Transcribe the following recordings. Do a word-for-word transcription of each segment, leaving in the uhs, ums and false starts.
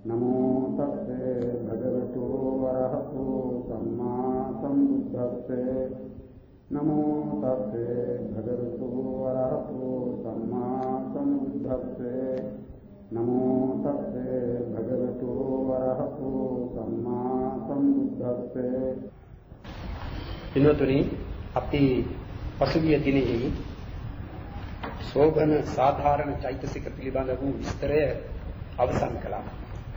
නමෝ තස්සේ භගවතු වරහතෝ සම්මා සම්බුද්දස්සේ නමෝ තස්සේ භගවතු වරහතෝ සම්මා සම්බුද්දස්සේ නමෝ තස්සේ භගවතු වරහතෝ සම්මා සම්බුද්දස්සේ. පින්වතුනි, අපි පසුගිය දිනෙහි සෝබන සාධාරණ චෛතසික පිළිබඳ වූ විස්තරය අවසන් කළා.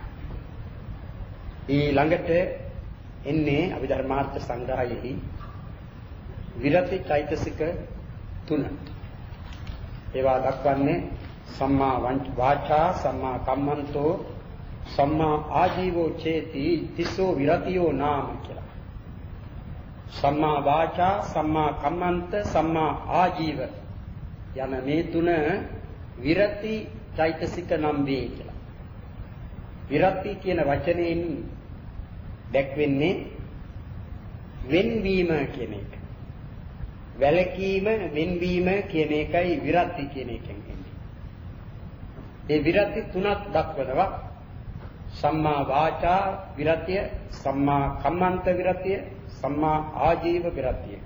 ඊළඟට එන්නේ අභිධර්මාර්ථ සංග්‍රහයෙහි විරති චෛතසික තුන. ඒවා දක්වන්නේ සම්මා වාචා, සම්මා කම්මන්තෝ, සම්මා ආජීවෝ චේති තිස්සෝ විරතියෝ නාම කියලා. සම්මා වාචා, සම්මා කම්මන්ත, සම්මා ආජීව යන මේ තුන විරති චෛතසික නම් වේ කියලා. විරති කියන වචනයෙන් දැක්වෙන්නේ වෙන්වීම කියන එක. වැළකීම, වෙන්වීම කියන එකයි විරති කියන එකෙන් එන්නේ. ඒ විරති තුනක් දක්වනවා. සම්මා වාචා විරතිය, සම්මා කම්මන්ත විරතිය, සම්මා ආජීව විරතිය.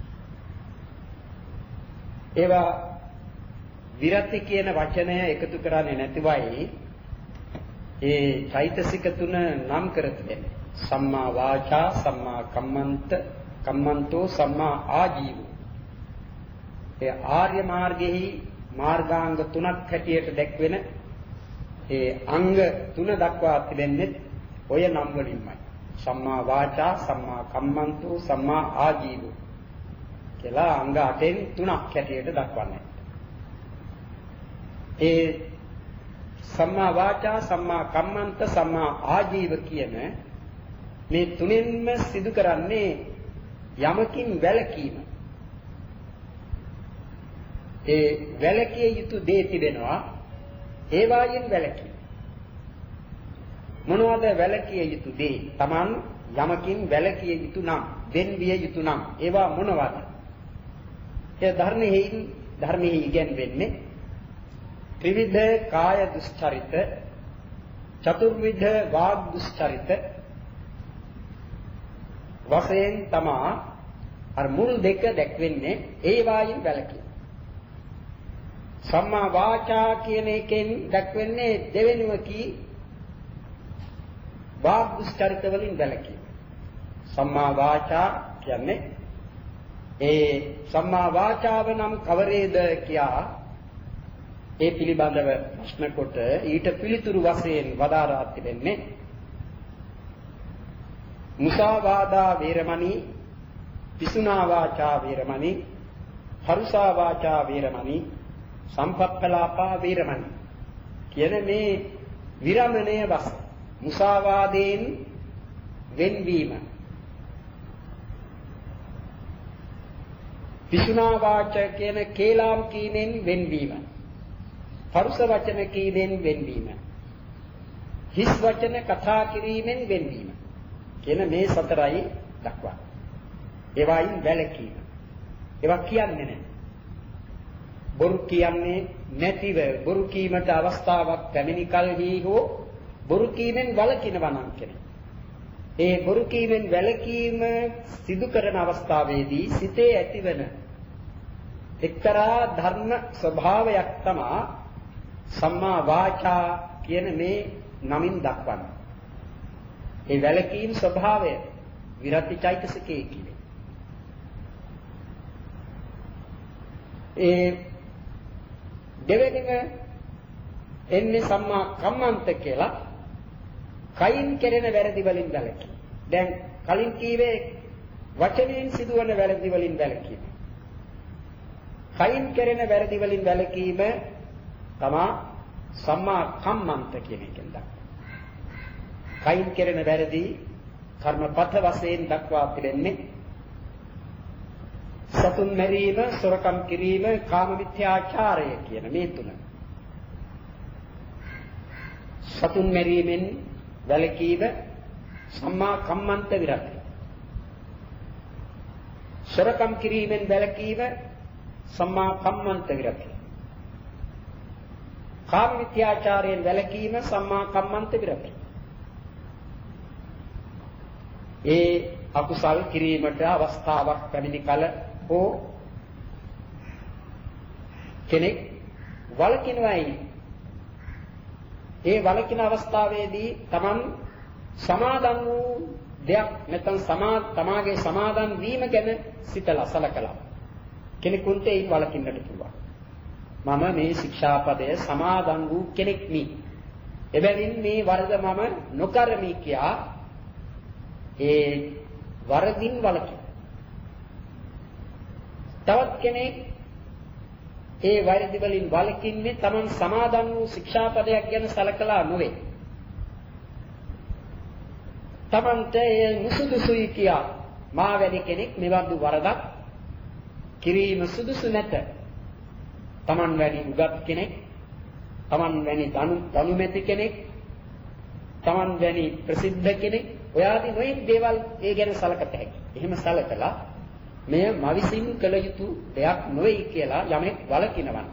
ඒවා විරති කියන වචනය එකතු කරන්නේ නැතිවයි ඒ චෛතසික තුන නම් කර තිබෙන්නේ. සම්මා වාචා, සම්මා කම්මන්ත, කම්මන්තෝ, සම්මා ආජීව. ඒ ආර්ය මාර්ගෙහි මාර්ගාංග තුනක් හැටියට දැක්වෙන ඒ අංග තුන දක්වා තිබෙන්නේ ඔය නම් වලින්මයි. සම්මා වාචා, සම්මා කම්මන්තෝ, සම්මා ආජීව කියලා අංග අටෙන් තුනක් හැටියට දක්වන්නේ. ඒ සම්මා වාචා, සම්මා කම්මන්ත, සම්මා ආජීව කියන මේ තුනෙන්ම සිදු කරන්නේ යමකින් වැළකීම. ඒ වැළකිය යුතු දේ තිබෙනවා, ඒ වායින් වැළකීම. මොනවද වැළකිය යුතු දේ? Taman යමකින් වැළකිය යුතු නම්, වෙන්විය යුතු නම් ඒවා මොනවද? ඒ ධර්මෙහි ධර්මෙහි ඉගැන්වෙන්නේ ත්‍රිවිධ කාය දුස්චරිත, චතුර්විධ වාග් දුස්චරිත වශයෙන් තමා අර මුල් දෙක දැක්වෙන්නේ ඒ වායින් වැළකීම. සම්මා වාචා කියන එකෙන් දැක්වෙන්නේ දෙවෙනිම කී වාග් දුස්චරිත වලින් වැළකීම. සම්මා වාචා කියන්නේ ඒ සම්මා වාචාව නම් කවරේද කියා ඒ පිළිබඳව ප්‍රශ්න කොට ඊට පිළිතුරු වශයෙන් වදාරා තිබෙන්නේ මුසාවාදා වේරමණී, පිසුනා වාචා වේරමණී, පරුසා වාචා වේරමණී, සම්පප්පලාපා වේරමණී කියන මේ විරමණය වශ මුසාවාදයෙන් වෙන්වීම, පිසුනා වාච කියන කේලාම් කීමෙන් වෙන්වීම, පරුස වචන කීමෙන් වෙන්වීම, හිස් වචන කතා කිරීමෙන් වෙන්වීම කියන මේ සතරයි දක්වන්නේ. ඒවායින් වැළකීම. ඒවා කියන්නේ නැහැ. බොරු කියන්නේ නැතිව බොරු කීමට අවස්ථාවක් පැමිණි කලෙහි හෝ බොරු කීමෙන් වළකිනවා නම් කෙනෙක්. ඒ බොරු කීමෙන් වැළකීම සිදු කරන අවස්ථාවේදී සිතේ ඇතිවන එක්තරා ධර්ම ස්වභාවයක් තමයි සම්මා වාචා කියන මේ නමින් දක්වන්නේ. ඒ වැළකීම් ස්වභාවය විරති චෛතසිකයේ කියන්නේ. ඒ දෙවෙනිම එන්නේ සම්මා කම්මන්ත කියලා කයින් කෙරෙන වැරදි වලින් වැළකීම. දැන් කලින් කීවේ වචනයෙන් සිදුවන වැරදි වලින් වැළකීම. කයින් කෙරෙන වැරදි වලින් වැළකීම තමා සම්මා කම්මන්ත කියන එකෙන් දක්වන්නේ. කයින් කෙරෙන වැරදි කර්මපත වශයෙන් දක්වා තිබෙන්නේ සතුන් මැරීම, සොරකම් කිරීම, කාම මිත්‍යාචාරය කියන මේ තුන. සතුන් මැරීමෙන් වැළකීම සම්මා කම්මන්ත විරතිය. සොරකම් කිරීමෙන් වැළකීම සම්මා කම්මන්ත විරතිය. කාම මිත්‍යාචාරයෙන් වැළකීම සම්මා කම්මන්ත විරතිය. ඒ අකුසල් කිරීමට අවස්ථාවක් පැමිණි කල හෝ කෙනෙක් වළකිනවයි. ඒ වළකින අවස්ථාවේදී Taman සමාදන් වූ දෙයක් නැත්නම් සමා තමාගේ සමාදන් වීම ගැන සිතලා සලකලා කෙනෙකුට ඒ වළකින්නට පුළුවන්. මම මේ ශික්ෂාපදය සමාදන් වූ කෙනෙක් නි. එබැවින් මේ වරද මම නොකරමි කියා ඒ වරදින් වළකින. තවත් කෙනෙක් ඒ වරදි වලින් වළකින්නේ Taman සමාදන් වූ ශික්ෂාපදයක් ගැන සලකලා නොවේ. Tamante ඒ නුසුදුසුයි කියා මා වැනි කෙනෙක් මෙවඳු වරදක් කිරීම සුදුසු නැත. Taman වැනි උගත් කෙනෙක්, Taman වැනි දනු දනුමැති කෙනෙක්, Taman වැනි ප්‍රසිද්ධ කෙනෙක් ඔය ආදී නොයෙක් දේවල් ඒ ගැන සලකත හැකියි. එහෙම සලකලා මෙය මවිසින් කළ යුතු දෙයක් නොවේ කියලා යමෙක් වළකිනවා.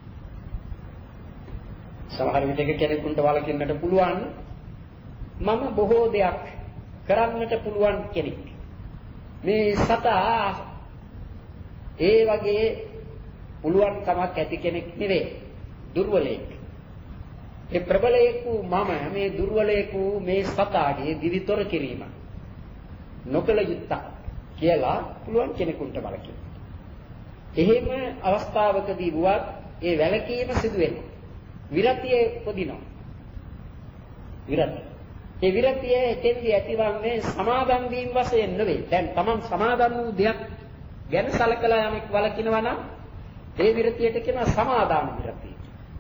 සමහර විටක කෙනෙකුට වළකින්නට පුළුවන් මම බොහෝ දෙයක් කරන්නට පුළුවන් කෙනෙක්. මේ සතා ඒ වගේ පුළුවන් කමක් ඇති කෙනෙක් නෙවෙයි. දුර්වලයෙක්. ඒ ප්‍රබලයෙකු මම මේ දුර්වලයෙකු මේ සතාගේ දිවිතොර කිරීම නොකළ යුත්තක් කියලා පුළුවන් කෙනෙකුට වළකින්න. එහෙම අවස්ථාවකදී වුවත් ඒ වැළකීම සිදු වෙනවා. විරතියේ උපදිනවා. විරතිය. ඒ විරතිය එතෙන්දී ඇතිවන්නේ සමාදන් වීම වශයෙන් නෙවෙයි. දැන් Taman සමාදන් වූ දෙයක් ගැන සලකලා යමෙක් වළකිනවා නම් ඒ විරතියට කියනවා සමාදාන විරතිය.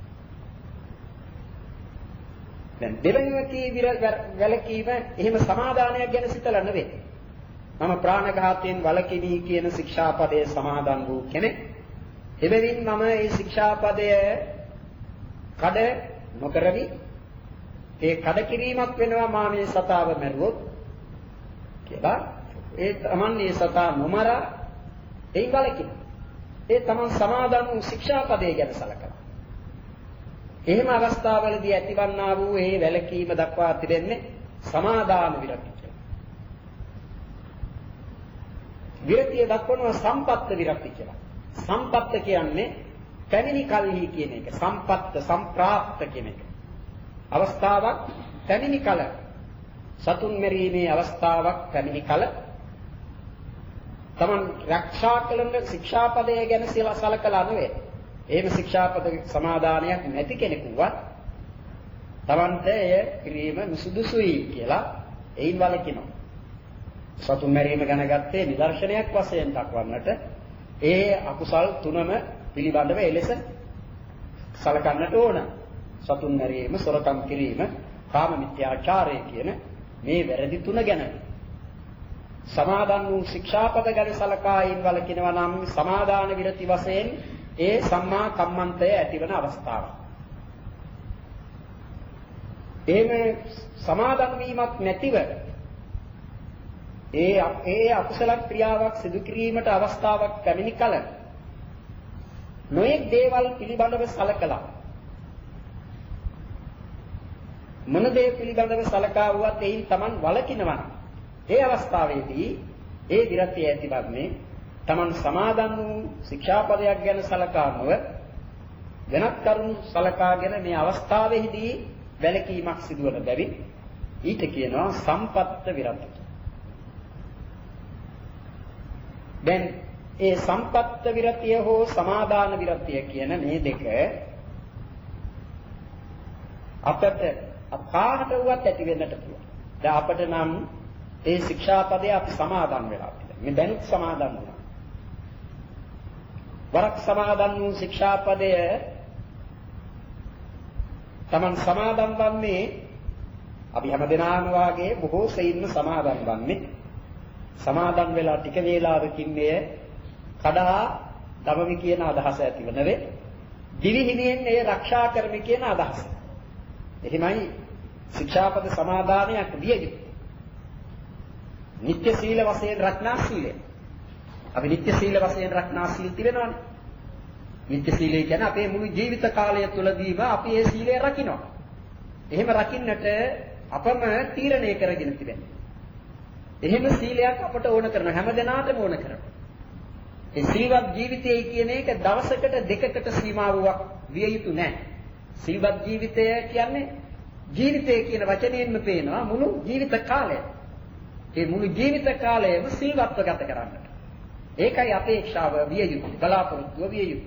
දැන් දෙවෙනිවකී වැළකීම එහෙම සමාදානයක් ගැන සිතලා නෙවෙයි. මම ප්‍රාණඝාතයෙන් වළකිනි කියන ශික්ෂාපදයේ සමාදන් වූ කෙනෙක්. එබැවින් මම මේ ශික්ෂාපදය කඩ නොකරමි. ඒ කඩ කිරීමක් වෙනවා මා මේ සතාව මැරුවොත් කියලා. ඒ Taman මේ සතා නොමරා ඒ වළකින. ඒ Taman සමාදන් වූ ශික්ෂාපදයේ ගැන සලකනවා. එහෙම අවස්ථාවලදී ඇතිවන්නා වූ ඒ වැළකීම දක්වා තිබෙන්නේ සමාදාන විරති කියලා. විරතිය දක්වනවා සම්පත්ත විරති කියලා. සම්පත්ත කියන්නේ පැමිණි කල්හි කියන එක. සම්පත්ත සම්ප්‍රාප්ත කියන එක. අවස්ථාවක් පැමිණි කල සතුන් මෙරීමේ අවස්ථාවක් පැමිණි කල Taman රක්ෂා කළන ශික්ෂාපදය ගැන සලකලා නෙවෙයි. එහෙම ශික්ෂාපද සමාදානයක් නැති කෙනෙකුවත් Tamante එය කිරීම නුසුදුසුයි කියලා එයින් වළකිනවා. සතුන් මැරීම ගැන ගත්තේ නිදර්ශනයක් වශයෙන් දක්වන්නට ඒ අකුසල් තුනම පිළිබඳව එලෙස සලකන්නට ඕන. සතුන් මැරීම, සොරකම් කිරීම, කාම මිත්‍යාචාරය කියන මේ වැරදි තුන ගැන සමාදන් වූ ශික්ෂාපද ගැන සලකා අයින් වළකිනවා නම් සමාදාන විරති වශයෙන් ඒ සම්මා කම්මන්තය ඇතිවන අවස්ථාව. එහෙම සමාදන් වීමක් නැතිව ඒ ඒ අකුසල ක්‍රියාවක් සිදු කිරීමට අවස්ථාවක් පැමිණි කල නොයෙක් දේවල් පිළිබඳව සලකලා මොන දේ පිළිබඳව සලකා වුවත් එයින් Taman වළකිනවා. ඒ අවස්ථාවේදී ඒ විරතිය ඇතිවන්නේ Taman සමාදන් වූ ශික්ෂාපදයක් ගැන සලකා නොව වෙනත් කරුණු සලකාගෙන මේ අවස්ථාවේදී වැළකීමක් සිදුවන බැවින් ඊට කියනවා සම්පත්ත විරති. දැන් ඒ සම්පත්ත විරතිය හෝ සමාදාන විරතිය කියන මේ දෙක අපට අපාහට වුවත් ඇති වෙන්නට පුළුවන්. දැන් අපට නම් ඒ ශික්ෂාපදේ අපි සමාදන් වෙලා තියෙනවා. මේ දැනුත් සමාදන් වුණා. වරක් සමාදන් වූ ශික්ෂාපදය Taman සමාදන් වන්නේ අපි හැමදෙනාම වාගේ බොහෝ සෙයින්ම සමාදන් වන්නේ සමාදන් වෙලා ටික වේලාවකින් මෙය කඩා දමමි කියන අදහස ඇතිව නෙවෙයි දිවිහිමියෙන් එය ආරක්ෂා කරමි කියන අදහස. එහෙමයි ශික්ෂාපද සමාදානයක් විය යුතුයි. නිත්‍ය සීල වශයෙන් රැක්නා සීලය. අපි නිත්‍ය සීල වශයෙන් රැක්නා සීල් තිබෙනවානේ. නිත්‍ය සීලය කියන්නේ අපේ මුළු ජීවිත කාලය තුළදීම අපි ඒ සීලය රකින්නවා. එහෙම රකින්නට අපම තීරණය කරගෙන තිබෙනවා. එහෙම සීලයක් අපට ඕන කරන හැම දිනාටම ඕන කරනවා. ඒ සීලවත් ජීවිතය කියන එක දවසකට දෙකකට සීමාවක් විය යුතු නැහැ. සීලවත් ජීවිතය කියන්නේ ජීවිතය කියන වචනයෙන්ම පේනවා මුළු ජීවිත කාලය. ඒ මුළු ජීවිත කාලයම සීලවත්ව ගත කරන්නට. ඒකයි අපේක්ෂාව විය යුතු බලාපොරොත්තුව විය යුතු.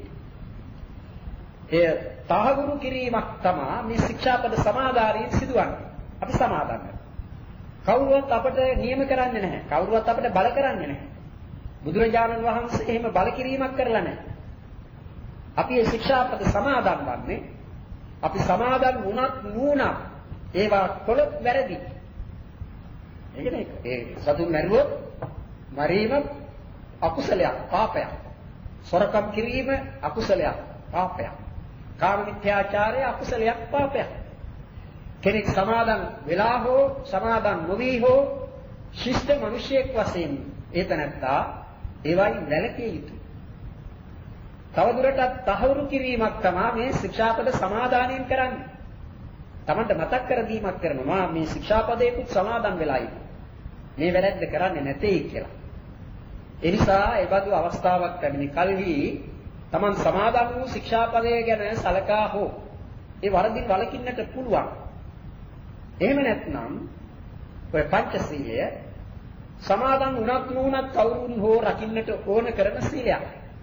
ඒ තහවුරු කිරීමක් තමයි මේ ශික්ෂාපද සමාදානයෙන් සිදුවන්නේ. අපි සමාදන් වෙනවා. කවුරුවත් අපට නියම කරන්නේ නැහැ. කවුරුවත් අපට බල කරන්නේ නැහැ. බුදුරජාණන් වහන්සේ එහෙම බල කිරීමක් කරලා නැහැ. අපි මේ ශික්ෂාපද සමාදන් වන්නේ අපි සමාදන් වුණත් නුණත් ඒවා කොලොත් වැරදි. ඒකනේ ඒ සතුන් මරුවොත් මරීම අකුසලයක් පාපයක්. සොරකම් කිරීම අකුසලයක් පාපයක්. කාම මිත්‍යාචාරය අකුසලයක් පාපයක්. කෙනෙක් සමාදන් වෙලා හෝ සමාදන් නොවි හෝ ශිෂ්ට මිනිසෙක් වශයෙන් ඒතනත්තා ඒවයි වැළකී යුතුයි. තවදුරටත් තහවුරු කිරීමක් තමයි මේ ශික්ෂාපද සමාදානයෙන් කරන්නේ. Tamanta මතක් කර දීමක් කරනවා මේ ශික්ෂාපදයකුත් සමාදන් වෙලා ඉන්න. මේ වැරද්ද කරන්නේ නැtei කියලා. ඒ නිසා ඒ බඳු අවස්ථාවක් ලැබෙන කල්හි Taman සමාදන් වූ ශික්ෂාපදය ගැන සලකා හෝ ඒ වරදින් වළකින්නට පුළුවන්. එහෙම නැත්නම් ඔය පංචශීලය සමාදන් වුණත් නුනත් කවුරුන් හෝ රකින්නට ඕන කරන සීලයක්.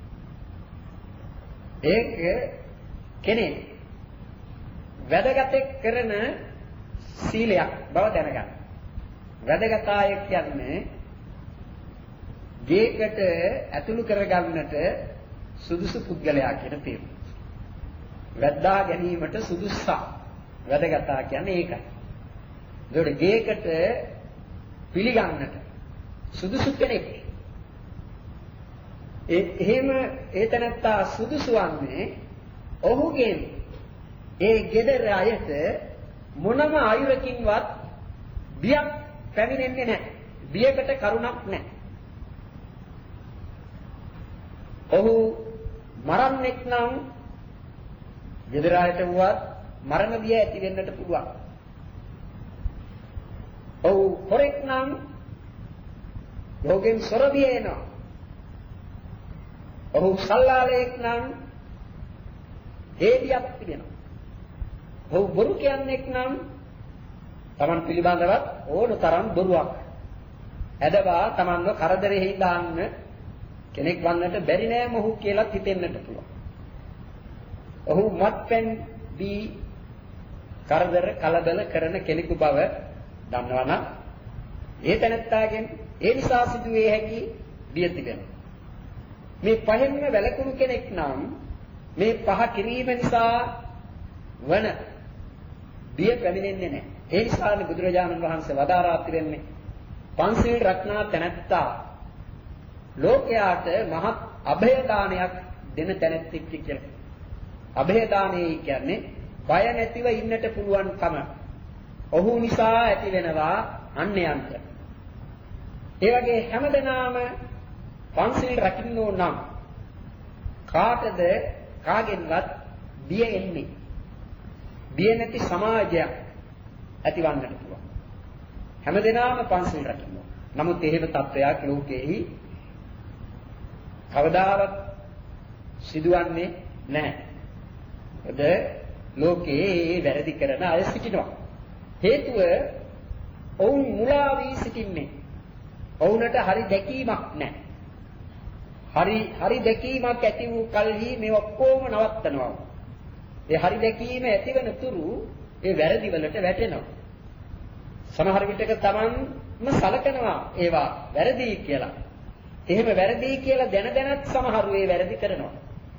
ඒක කෙනෙක් වැදගත් කරන සීලයක් බව දැනගන්න. වැදගතාය කියන්නේ ගේකට ඇතුළු කරගන්නට සුදුසු පුද්ගලයා කියන තේරුම. වැද්දා ගැනීමට සුදුස්සා වැදගතා කියන්නේ ඒකයි. ඒකට ගේකට පිළිගන්නට සුදුසු කෙනෙක්. ඒ එහෙම ඒතනත්තා සුදුසු වන්නේ ඔහුගෙන් ඒ ගෙදර අයට මොනම ආයුරකින්වත් බියක් පැමිණෙන්නේ නැහැ. බියකට කරුණක් නැහැ. ඔහු මරන්නෙක් නම් ගෙදර අයට වුවත් මරණ බිය ඇති වෙන්නට පුළුවන්. ඔහු හොරෙක් නම් ඔහුගෙන් සොර බිය එනවා. ඔහු සල්ලාලයෙක් නම් ඒ බියක් තිබෙනවා. ඔහු බොරු කියන්නෙක් නම් Taman පිළිබඳවත් ඕන තරම් බොරුවක් ඇදවා Tamanව කරදරෙහි දාන්න කෙනෙක් වන්නට බැරි නෑ මොහු කියලා හිතෙන්නට පුළුවන්. ඔහු මත්පැන් දී කරදර කලබල කරන කෙනෙකු බව දන්නවනම් ඒ තැනත්තාගෙන් ඒ නිසා සිදුවේ හැකි බිය තිබෙනවා. මේ පහෙන්ම වැළකුණු කෙනෙක් නම් මේ පහ කිරීම නිසා වන බිය පැමිණෙන්නේ නැහැ. ඒ නිසානේ බුදුරජාණන් වහන්සේ වදාරා තිබෙන්නේ පංචශීල රත්නා තැනැත්තා ලෝකයාට මහත් අභය දානයක් දෙන තැනැත්තෙක් කියලා. අභය දානය කියන්නේ බය නැතිව ඉන්නට පුළුවන්කම. ඔහු නිසා ඇති වෙනවා අන්‍යයන්ට. ඒ වගේ හැමදෙනාම පංචශීල රකින්නෝ නම් කාටද කාගෙන්වත් බිය එන්නේ. බිය නැති සමාජයක් ඇතිවන්නට පුළුවන්. හැමදෙනාම පංචශීල රකින්නවා. නමුත් එහෙම තත්වයක් ලෝකෙහි කවදාවත් සිදුවන්නේ නැහැ. ඒද ලෝකයේ වැරදි කරන අය සිටිනවා. හේතුව ඔවුන් මුලා වී සිටින්නේ. ඔවුන්ට හරි දැකීමක් නැහැ. හරි හරි දැකීමක් ඇති වූ කල්හි මේ ඔක්කොම නවත්තනවා. ඒ හරි දැකීම ඇතිවන තුරු ඒ වැරදි වලට වැටෙනවා. සමහර විටක Tamanම සලකනවා ඒවා වැරදි කියලා. එහෙම වැරදි කියලා දැන දැනත් සමහරු ඒ වැරදි කරනවා.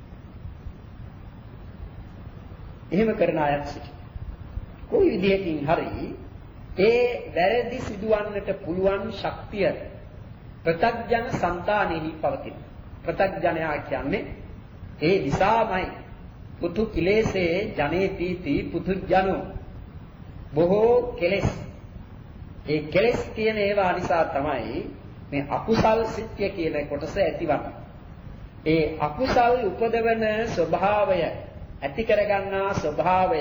එහෙම කරන අයත් සිටිනවා. කොයි විදිහකින් හරි ඒ වැරදි සිදුවන්නට පුළුවන් ශක්තිය ප්‍රත්‍යඥ సంతානෙහි පවතින. ප්‍රත්‍යඥයා කියන්නේ ඒ දිසාමයි පුතු කිලේසේ ජනේති පුතුජනෝ බොහෝ කෙලෙස්. ඒ කෙලෙස් කියන ඒවා නිසා තමයි මේ අකුසල් සිත්ය කියන කොටස ඇතිවන්නේ. ඒ අකුසල් උපදවන ස්වභාවය ඇති කරගන්නා ස්වභාවය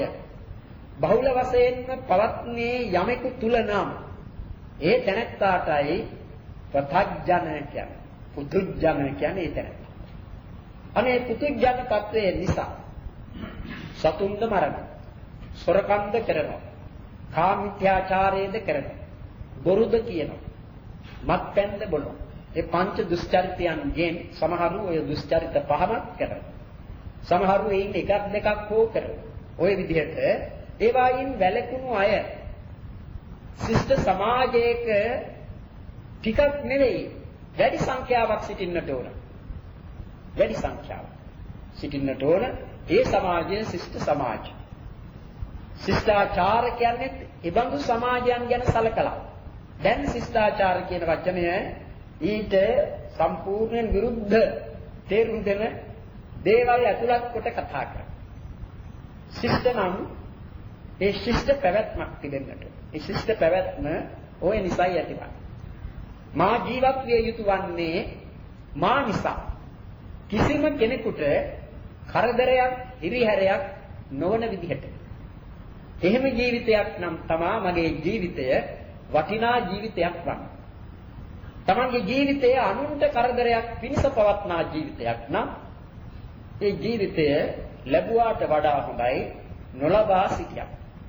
බහුල වශයෙන්ම පවත්නේ යමෙකු තුල නම් ඒ තැනැත්තාටයි පතඥ කියන්නේ. පුදුජන කියන්නේ එතන. අනේ පුදුජන තත්වයේ නිසා සතුන්ද මරණ, සොරකම්ද කරනවා, කාමිත්‍යාචාරයේද කරනවා, බොරුද කියනවා, මත්පැන්ද බොනවා. ඒ පංච දුස්චරිතයන්ගෙන් සමහරු ඔය දුස්චරිත පහමත් කරනවා. සමහරු එයින් එකක් දෙකක් හෝ කරනවා. ඔය විදිහට ඒවායින් වැළකුණු අය ශිෂ්ට සමාජයක ටිකක් නෙවෙයි වැඩි සංඛ්‍යාවක් සිටින්නට ඕන. වැඩි සංඛ්‍යාවක් සිටින්නට ඕන. ඒ සමාජය ශිෂ්ට සමාජය. ශිෂ්ටාචාර කියන්නේ ඒබඳු සමාජයන් ගැන සැලකලා. දැන් ශිෂ්ටාචාර කියන වචනය ඊට සම්පූර්ණයෙන් විරුද්ධ තේරුම් දෙන දේවල් ඇතුළත් කොට කතා කරනවා. ශිෂ්ට නම් ඒ ශිෂ්ට පැවැත්මක් තිබෙන්නට. ඒ ශිෂ්ට පැවැත්ම ඔය නිසයි ඇතිවන්නේ. මා ජීවත් විය යුතු වන්නේ මා නිසා. කිසිම කෙනෙකුට කරදරයක්, හිරිහැරයක් නොවන විදිහට. එහෙම ජීවිතයක් නම් තමා මගේ ජීවිතය වටිනා ජීවිතයක් වන්නේ. තමන්ගේ ජීවිතය අනුන්ට කරදරයක් පිණිස පවත්නා ජීවිතයක් නම් ඒ ජීවිතය ලැබුවාට වඩා හොඳයි නොලබා සිටියක්.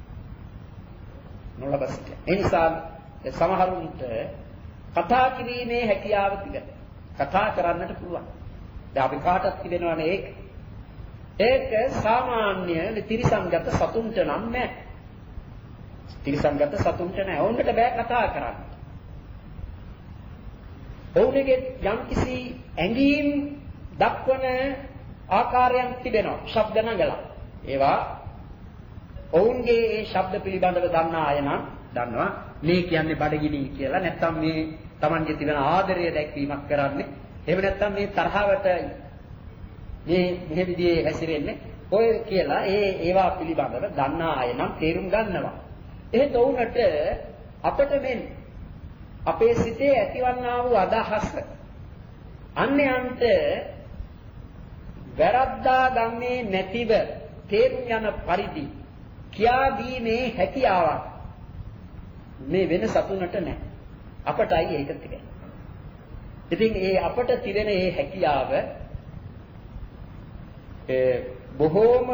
නොලබා සිටියක්. ඒ නිසා සමහරුන්ට කතා කිරීමේ හැකියාව තිබෙනවා. කතා කරන්නට පුළුවන්. දැන් අපි කාටත් තිබෙනවනේ ඒක. ඒක සාමාන්‍ය තිරිසන්ගත සතුන්ට නම් නැහැ. තිරිසන්ගත සතුන්ට නැහැ. ඔවුන්ට බෑ කතා කරන්න. ඔවුන්ගේ යම්කිසි ඇඟීම් දක්වන ආකාරයන් තිබෙනවා. ශබ්ද නගලා. ඒවා ඔවුන්ගේ ඒ ශබ්ද පිළිබඳව දන්නා අය නම් දන්නවා මේ කියන්නේ බඩගිනි කියලා. නැත්තම් මේ Tamanගේ තිබෙන ආදරය දැක්වීමක් කරන්නේ. එහෙම නැත්තම් මේ තරහවට මේ මෙහෙ විදිහේ හැසිරෙන්නේ ඔය කියලා ඒ ඒවා පිළිබඳව දන්නා අය නම් තේරුම් ගන්නවා. එහෙත් ඔවුන්ට අපට මෙන් අපේ සිතේ ඇතිවන්නා වූ අදහස අන්‍යයන්ට වැරද්දා ගන්නේ නැතිව තේරුම් යන පරිදි කියා දීමේ හැකියාවක් මේ වෙන සතුනට නැහැ. අපටයි ඒක තිබෙන්නේ. ඉතින් ඒ අපට තිබෙන මේ හැකියාව ඒ බොහෝම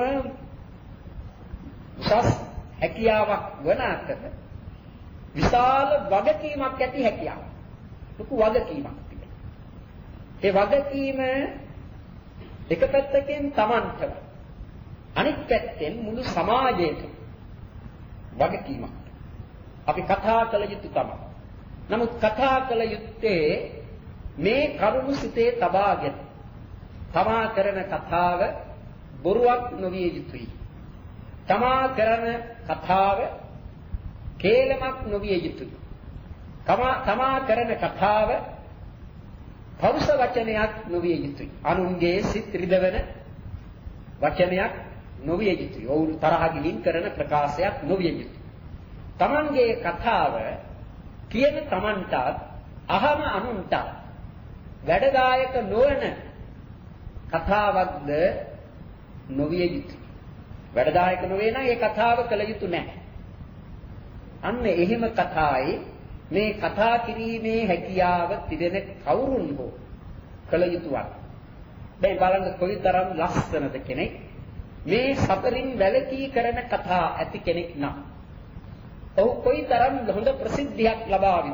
උසස් හැකියාවක් වන අතර විශාල වගකීමක් ඇති හැකියාවක්. ලොකු වගකීමක් තිබෙනවා. ඒ වගකීම එක පැත්තකින් Tamanට අනිත් පැත්තෙන් මුළු සමාජයට වගකීමක්. අපි කතා කළ යුතු තමයි. නමුත් කතා කළ යුත්තේ මේ කරුණු සිතේ තබාගෙන තමා කරන කතාව බොරුවක් නොවිය යුතුයි. තමා කරන කතාව කේලමක් නොවිය යුතුයි. තමා කරන කතාව පෞරුෂ වචනයක් නොවිය යුතුයි. අනුන්ගේ සිත් රිදවන වචනයක් නොවිය යුතුයි. ඔවුන් තරහ ගිලින් කරන ප්‍රකාශයක් නොවිය යුතුයි. තමන්ගේ කතාව කියන තමන්ට අහම අනුන්ට වැඩදායක නොවන කතාවක්ද නොවිය යුතුයි. වැඩදායක නොවේ නම් ඒ කතාව කළ යුතු නැහැ. අන්න එහෙම කතායි මේ කතා කිරීමේ හැකියාව තිබෙන කවුරුන් හෝ කළ යුතුවක්. දැන් බලන්න කොයිතරම් ලස්සනද කෙනෙක් මේ සතරින් වැළකී කරන කතා ඇති කෙනෙක් නම් ඔහු කොයිතරම් හොඳ ප්‍රසිද්ධියක් ලබාවිද.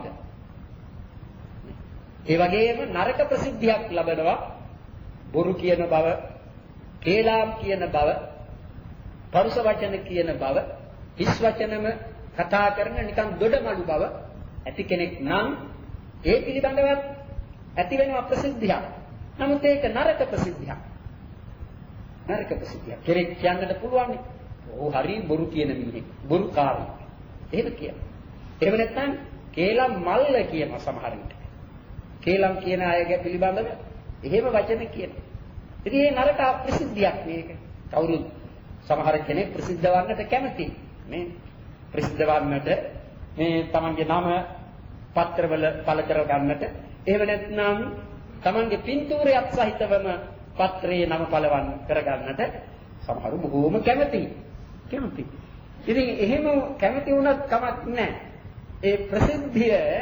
ඒ වගේම නරක ප්‍රසිද්ධියක් ලබනවා බොරු කියන බව, කේලාම් කියන බව, පරුෂ වචන කියන බව, හිස් වචනම කතා කරන නිකන් දොඩමළු බව ඇති කෙනෙක් නම් ඒ පිළිබඳවත් ඇති වෙන ප්‍රසිද්ධියක්. නමුත් ඒක නරක ප්‍රසිද්ධියක්. නරක ප්‍රසිද්ධියක්. කෙනෙක් කියන්නට පුළුවන් ඔව් හරි බොරු කියන මිනිහෙක්. බොරුකාරී. එහෙම කියනවා. එහෙම නැත්නම් කේලම් මල්ල කියන සමහර විට. කේලම් කියන අයගේ පිළිබඳව එහෙම වචන කියනවා. ඉතින් මේ නරක ප්‍රසිද්ධියක් මේක. කවුරුත් සමහර කෙනෙක් ප්‍රසිද්ධ වන්නට කැමතියි. මේ ප්‍රසිද්ධ වන්නට මේ තමන්ගේ නම පත්‍රවල පළ කර ගන්නට, එහෙම නැත්නම් තමන්ගේ පින්තූරයක් සහිතවම පත්‍රයේ නම පළවන් කර ගන්නට සමහරු බොහෝම කැමතියි. කැමතියි. ඉතින් එහෙම කැමති වුණත් කමක් නැහැ. ඒ ප්‍රසිද්ධිය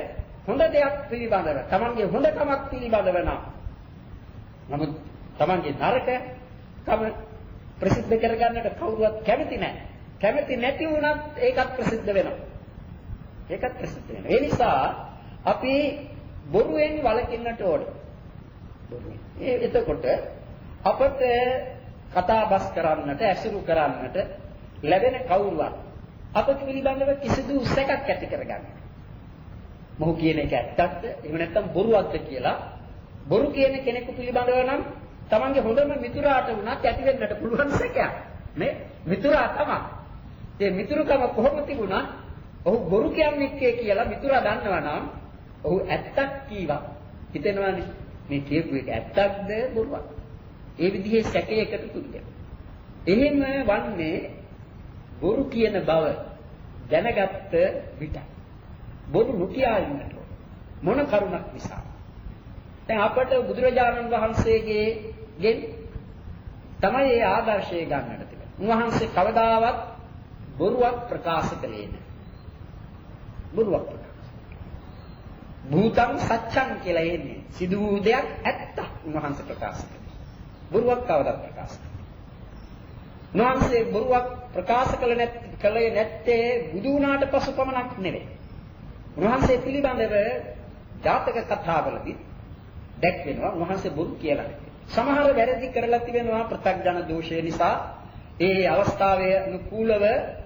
හොඳ දෙයක් පිළිබඳව තමන්ගේ හොඳකමක් පිළිබඳව නම් නමුත් තමන්ගේ නරකකම ප්‍රසිද්ධ කරගන්නට කවුරුවත් කැමති නැහැ. කැමති නැති වුණත් ඒකත් ප්‍රසිද්ධ වෙනවා. ඒකත් ප්‍රසිද්ධ වෙනවා. ඒ නිසා අපි බොරුවෙන් වළකින්නට ඕනේ. බොරුවෙන්. ඒ එතකොට අපට කතා බස් කරන්නට, ඇසුරු කරන්නට ලැබෙන කවුරුවත් අපට පිළිබඳව කිසිදු සැකක් ඇති කරගන්න. මොහු කියන එක ඇත්තක්ද? එහෙම නැත්නම් බොරුවක්ද කියලා බොරු කියන කෙනෙකු පිළිබඳව නම් තමන්ගේ හොඳම මිතුරාට වුණත් ඇති වෙන්නට පුළුවන් සැකයක්. නේ? මිතුරා තමයි. ඒ මිතුරුකම කොහොම තිබුණා? ඔහු බොරු කියන්නේ කියලා මිතුරා දන්නවා නම් ඔහු ඇත්තක් කීවා. හිතෙනවානේ මේ කියපු එක ඇත්තක්ද බොරුවක්. ඒ විදිහේ සැකයකට තුඩු. එහෙම වන්නේ බොරු කියන බව දැනගත්ත විට බොරු නොකියා ඉන්නට මොන කරුණක් නිසා? දැන් අපට බුදුරජාණන් වහන්සේගේ ගෙන් තමයි මේ ආදර්ශය ගන්නට තිබෙන්නේ. උන්වහන්සේ කවදාවත් බොරුවක් ප්‍රකාශ කළේ නැහැ. බොරුවක් ප්‍රකාශ. භූතං සත්‍යං කියලා එන්නේ. සිදු වූ දෙයක් ඇත්ත උන්වහන්සේ ප්‍රකාශ කළේ. බොරුවක් කවදාවත් ප්‍රකාශ කළේ. උන්වහන්සේ බොරුවක් ප්‍රකාශ කළ නැත් කළේ නැත්තේ බුදු වුණාට පසු පමණක් නෙවෙයි. උන්වහන්සේ පිළිබඳව ජාතක කතාවලදී දැක්වෙනවා උන්වහන්සේ බොරු කියලා. සමහර වැරදි කරලා තිබෙනවා ප්‍රත්‍යඥ දෝෂය නිසා. ඒ අවස්ථාවේ අනුකූලව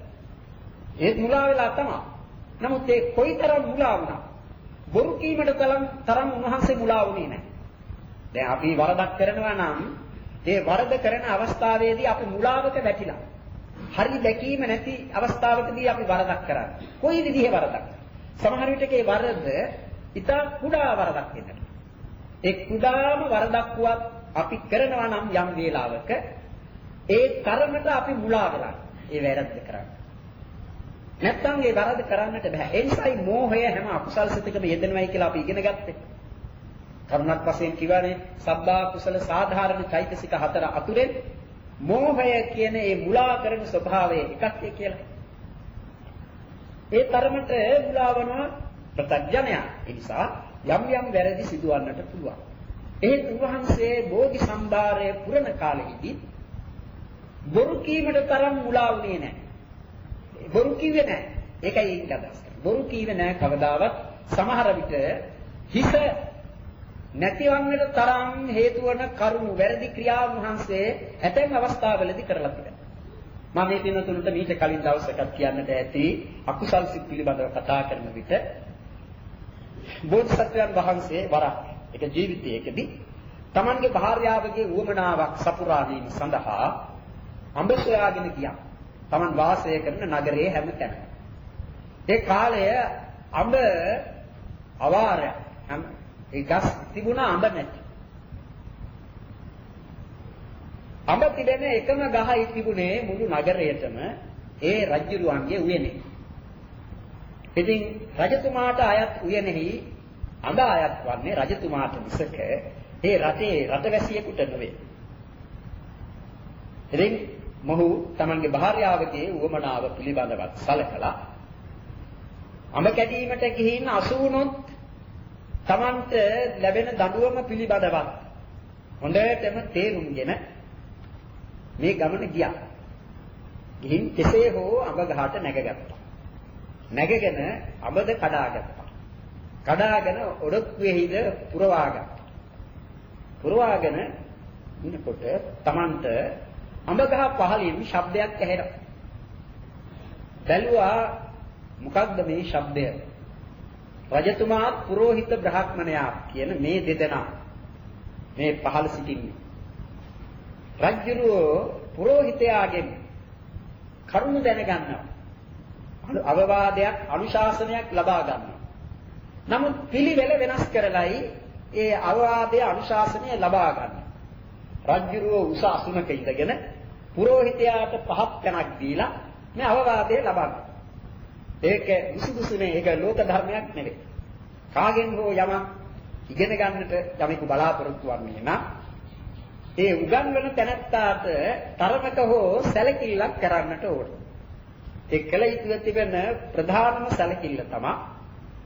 ඒ මුලා වෙලා තමයි. නමුත් ඒ කොයිතරම් මුලා වුණා බොරු කීමට තරම් තරම් උන්වහන්සේ මුලා වුණේ නැහැ. දැන් අපි වරදක් කරනවා නම් ඒ වරද කරන අවස්ථාවේදී අපි මුලාවක වැටිලා. හරි දැකීම නැති අවස්ථාවකදී අපි වරදක් කරන්නේ. කොයි විදිහේ වරදක්? සමහර විටක ඒ වරද ඉතා කුඩා වරදක් වෙනවා. ඒ කුඩාම වරදක් වුවත් අපි කරනවා නම් යම් වේලාවක ඒ තරමට අපි මුලා වෙලා ඒ වැරද්ද කරන්නේ. නැත්තම් ඒ වරද කරන්නට බෑ. ඒ නිසායි මෝහය හැම අකුසල් සිතකම යෙදෙනවයි කියලා අපි ඉගෙන ගත්තේ. කරුණක් වශයෙන් කියවනේ සබ්බා කුසල සාධාරණ චෛතසික හතර අතුරෙන් මෝහය කියන ඒ මුලා කරන ස්වභාවය එකක් කියලා. ඒ තරමට මුලාවන ප්‍රත්‍යඥය. ඒ නිසා යම් යම් වැරදි සිදුවන්නට පුළුවන්. ඒ උන්වහන්සේ බෝධි සම්භාරයේ පුරණ කාලෙදී බොරු කීමට තරම් මුලා වුණේ නැහැ. බොරු කිව්වේ නැහැ. ඒකයි ඒක අදහස් කරන්නේ. බොරු කිව්වේ නැහැ කවදාවත්. සමහර විට හිස නැතිවන්නට තරම් හේතු වන කරුණු වැරදි ක්‍රියා උන්වහන්සේ ඇතැම් අවස්ථාවලදී කරලා තිබෙනවා. මම මේ පින්නතුන්ට මීට කලින් දවසක කියන්නට ඇති අකුසල් සිත් පිළිබඳව කතා කරන විට බෝධිසත්වයන් වහන්සේ වරක් එක ජීවිතයකදී Tamanගේ භාර්යාවගේ උවමනාවක් සපුරා දීම සඳහා අඹ සොයාගෙන ගියා. Taman වාසය කරන නගරයේ හැම තැනම. ඒ කාලය අඹ අවාරය. ඒ ගස් තිබුණා අඹ නැති. අඹ තිබෙන එකම ගහයි තිබුණේ මුළු නගරයටම ඒ රජුරුවන්ගේ උයනේ. ඉතින් රජතුමාට අයත් උයනේහි අඹ අයත් වන්නේ රජතුමාට මිසක ඒ රටේ රටවැසියෙකුට නෙවෙයි. ඉතින් මොහු තමන්ගේ භාර්යාවගේ උවමනාව පිළිබඳව සලකලා අඹ කැඩීමට ගිහින් අසු වුණොත් තමන්ට ලැබෙන දඬුවම පිළිබඳව හොඳටම තේරුම්ගෙන මේ ගමන ගියා. ගිහින් කෙසේ හෝ අඹ ගහට නැගගත්තා. නැගගෙන අඹද කඩාගත්තා. කඩාගෙන ඔඩොක්කුවේහිද පුරවාගත්තා. පුරවාගෙන ඉන්නකොට තමන්ට අඹ ගහ පහළින් ශබ්දයක් ඇහෙනවා. බැලුවා මොකක්ද මේ ශබ්දය? රජතුමාත් පුරোহিত බ්‍රාහ්මණයා කියන මේ දෙදෙනා මේ පහළ සිටින්නේ. රජුරෝ පුරোহিতයාගෙන් කරුණ දැනගන්නවා. අවවාදයක් අනුශාසනයක් ලබා ගන්නවා. නමුත් පිළිවෙල වෙනස් කරලයි ඒ අවවාදයේ අනුශාසනය ලබා ගන්නවා. රජුරෝ උස අසුනක ඉඳගෙන පුරোহিতයාට පහක් තැනක් දීලා මේ අවවාදය ලබා ගන්නවා. ඒක විසුදුසුනේ ඒක ලෝක ධර්මයක් නෙවෙයි. කාගෙන් හෝ යමක් ඉගෙන ගන්නට යමෙකු බලාපොරොත්තු වන්නේ නම් ඒ උගන්වන තැනැත්තාට තරමක හෝ සැලකිල්ලක් කරන්නට ඕන. ඒ කල යුතුව තිබෙන ප්‍රධානම සැලකිල්ල තමයි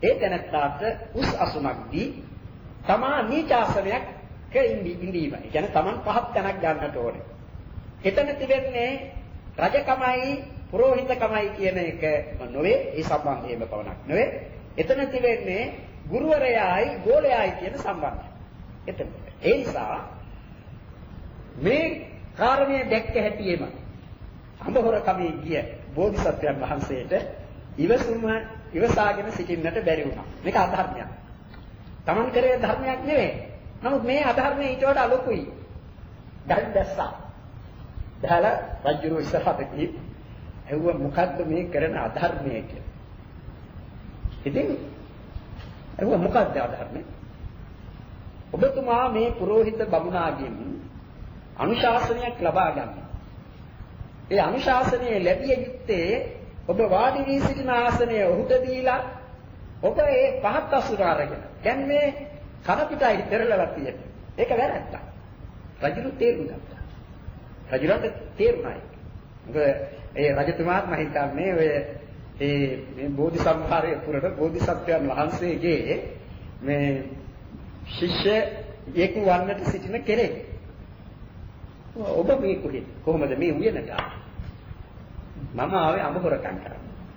ඒ තැනත්තාට උස් අසුනක් දී තමා නීචාසනයක් ඉඳීම. ඒ කියන්නේ Taman පහත් තැනක් ගන්නට ඕනේ. එතන තිබෙන්නේ රජකමයි පුරෝහිතකමයි කියන එක නොවේ. ඒ සම්බන්ධයම පවණක් නොවේ. එතන තිබෙන්නේ ගුරුවරයායි ගෝලයායි කියන සම්බන්ධය. එතන. ඒ නිසා මේ කාරණය දැක්ක හැටියෙම අඹහොර කමේ ගිය බෝධිසත්වයන් වහන්සේට ඉවසුම ඉවසාගෙන සිටින්නට බැරි වුණා. මේක අධර්මයක්. Taman කරේ ධර්මයක් නෙවෙයි. නමුත් මේ අධර්මයේ ඊට වඩා ලොකුයි. දැන් දැස්සා. දැහලා රජුරු ඉස්සරහට ගිහින් ඇහුව මොකද්ද මේ කරන අධර්මය කියලා. ඉතින් ඇහුව මොකද්ද අධර්මය? ඔබතුමා මේ පුරোহিত බමුණාගෙන් අනුශාසනයක් ලබා ගන්න. ඒ අනුශාසනය ලැබිය යුත්තේ ඔබ වාඩි වී සිටින ආසනය ඔහුට දීලා ඔබ ඒ පහත් අසුර අරගෙන. දැන් මේ කන පිටයි පෙරලලා තියෙන්නේ. ඒක වැරද්දක්. රජු තේරුම් ගත්තා. රජුන්ට තේරුණා. මොකද ඒ රජතුමාත් මම හිතන්නේ ඔය ඒ මේ බෝධිසම්භාරයේ පුරට බෝධිසත්වයන් වහන්සේගේ මේ ශිෂ්‍යයෙකු වන්නට සිටින කෙනෙක්. ඔබ මේ කොහෙද? කොහොමද මේ උයනට ආවේ? මම ආවේ අඹහොරකම් කරන්න.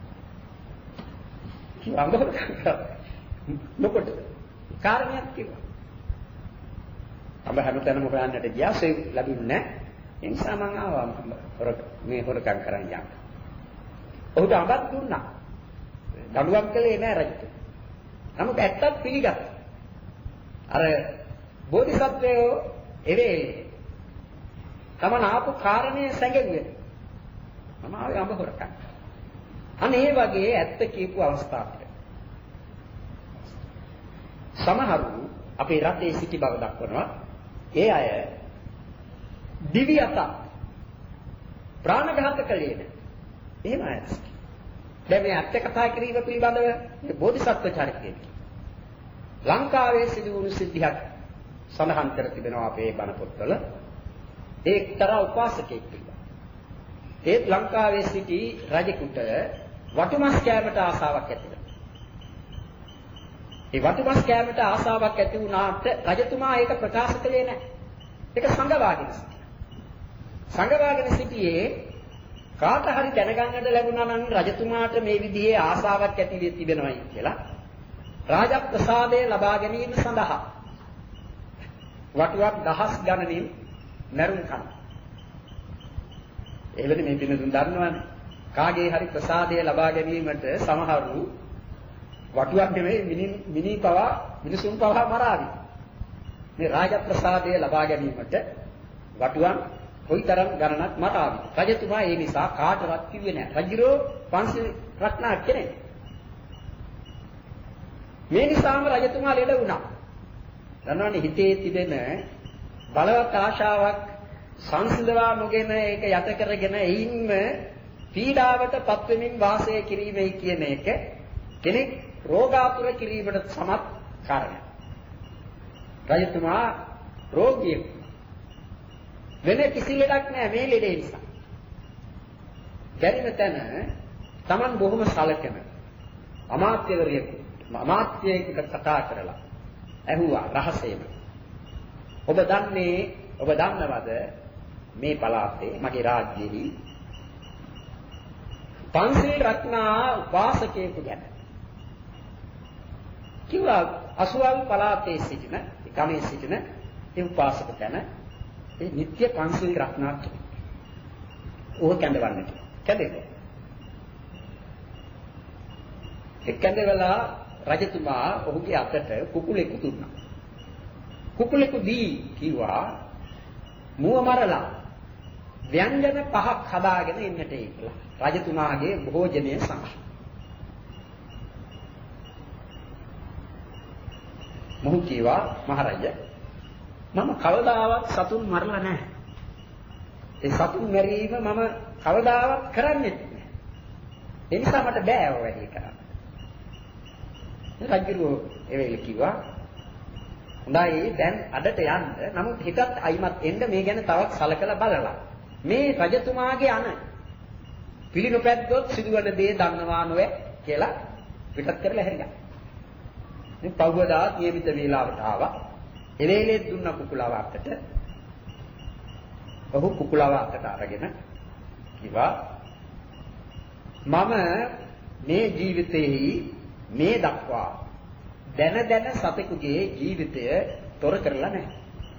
කිව්වා අඹහොරකම් කරන්න. මොකටද? කාරණයක් කිව්වා. අඹ හැමතැනම හොයන්නට ගියා ඒ ලැබුණේ නැහැ. ඒ නිසා මම ආවා මේ හොරකම් කරන්න යන්න. ඔහුට අඹක් දුන්නා. දඬුවම් කළේ නැහැ රජුට. නමුත් ඇත්තක් පිළිගත්තා. අර බෝධිසත්වයෝ එවේ තමන් ආපු කාරණේ සැඟෙන්නේ. මම ආවේ අඹ හොරකම්. අනේ වගේ ඇත්ත කියපු අවස්ථාවකට සමහරු අපේ රටේ සිටි බව දක්වනවා. ඒ අය දිව්‍යත ප්‍රාණඝාත කළේ නැහැ. එහෙම අය. දැන් මේ අත්‍ය කතා කිරීම පිළිබඳව මේ බෝධිසත්ව චරිතයේ ලංකාවේ සිදු වුණු සිද්ධියක් සඳහන් කර තිබෙනවා අපේ බණ පොත්වල. ඒ එක්තරා උපාසකෙක් පිළිබඳව. ඒත් ලංකාවේ සිටි රජෙකුට වටුමස් කෑමට ආසාවක් ඇති වුණා. ඒ වටුමස් කෑමට ආසාවක් ඇති වුණාට රජතුමා ඒක ප්‍රකාශ කළේ නැහැ. ඒක සංගවාගෙන සිටියා. සංගවාගෙන සිටියේ කාට හරි දැනගන්නට ලැබුණා නම් රජතුමාට මේ විදිහේ ආසාවක් ඇති වෙ තිබෙනවායි කියලා රාජප්‍රසාදය ලබා ගැනීම සඳහා වටුවක් දහස් ගණනින් මරුන් කන. එහෙමද මේ පිනතුන් දන්නවනේ. කාගේ හරි ප්‍රසාදය ලබා ගැනීමට සමහරු වටුවක් නෙමෙයි මිනි මිනි පවා මිනිසුන් පවා මරාවි. මේ රාජප්‍රසාදය ලබා ගැනීමට වටුවන් කොයිතරම් ගණනක් මරාවි. රජතුමා ඒ නිසා කාටවත් කිව්වේ නැහැ. රජුරෝ පන්සිල් රත්නා කෙනෙක්. මේ නිසාම රජතුමා ලෙඩ වුණා. දන්නවනේ හිතේ තිබෙන බලවත් ආශාවක් සංසිඳවා නොගෙන ඒක යට කරගෙන එයින්ම පීඩාවට පත්වෙමින් වාසය කිරීමයි කියන එක කෙනෙක් රෝගාතුර කිරීමට සමත් කාරණයක්. රජතුමා රෝගියෙක්. වෙන කිසි ලෙඩක් නැහැ මේ ලෙඩේ නිසා. බැරිම තැන Taman බොහොම සලකන අමාත්‍යවරයෙකු අමාත්‍යයෙකුට කතා කරලා ඇහුවා රහසේම. ඔබ දන්නේ ඔබ දන්නවද මේ පළාතේ මගේ රාජ්‍යයේ පන්සිල් රත්නා උපාසකයෙකු ගැන? කිව්වා අසුවල් පළාතේ සිටින ගමේ සිටින ඒ උපාසක ගැන ඒ නිත්‍ය පන්සිල් රත්නා කෙනෙක්. ඕක කැඳවන්නට. කැඳේ. ඒ කැඳවලා රජතුමා ඔහුගේ අතට කුකුලෙකු දුන්නා. කුකුලෙකු දී කිව්වා මුව මරලා ව්‍යංජන පහක් හදාගෙන ඉන්නට කියලා. රජතුමාගේ භෝජනය සඳහා. මොහු කිව්වා මහරජා මම කවදාවත් සතුන් මරලා නැහැ. ඒ සතුන් මැරීම මම කවදාවත් කරන්නේ නැහැ. ඒ නිසා මට බෑ ඔය වැඩේ කරන්න. රජුරෝ ඒ වෙලේ කිව්වා හොඳයි දැන් අදට යන්න. නමුත් හිතත් අයිමත් එන්න මේ ගැන තවත් සලකලා බලලා. මේ රජතුමාගේ අන පිළිනොපැද්දොත් සිදුවන දේ දන්නවා නොවේ කියලා පිටත් කරලා හැරියා. මේ පවවදා නියමිත වේලාවට ආවා. එවේලේ දුන්න කුකුලව අතට. ඔහු කුකුලව අතට අරගෙන කිව්වා මම මේ ජීවිතයේ මේ දක්වා දැන දැන සතෙකුගේ ජීවිතය තොර කරලා නැහැ.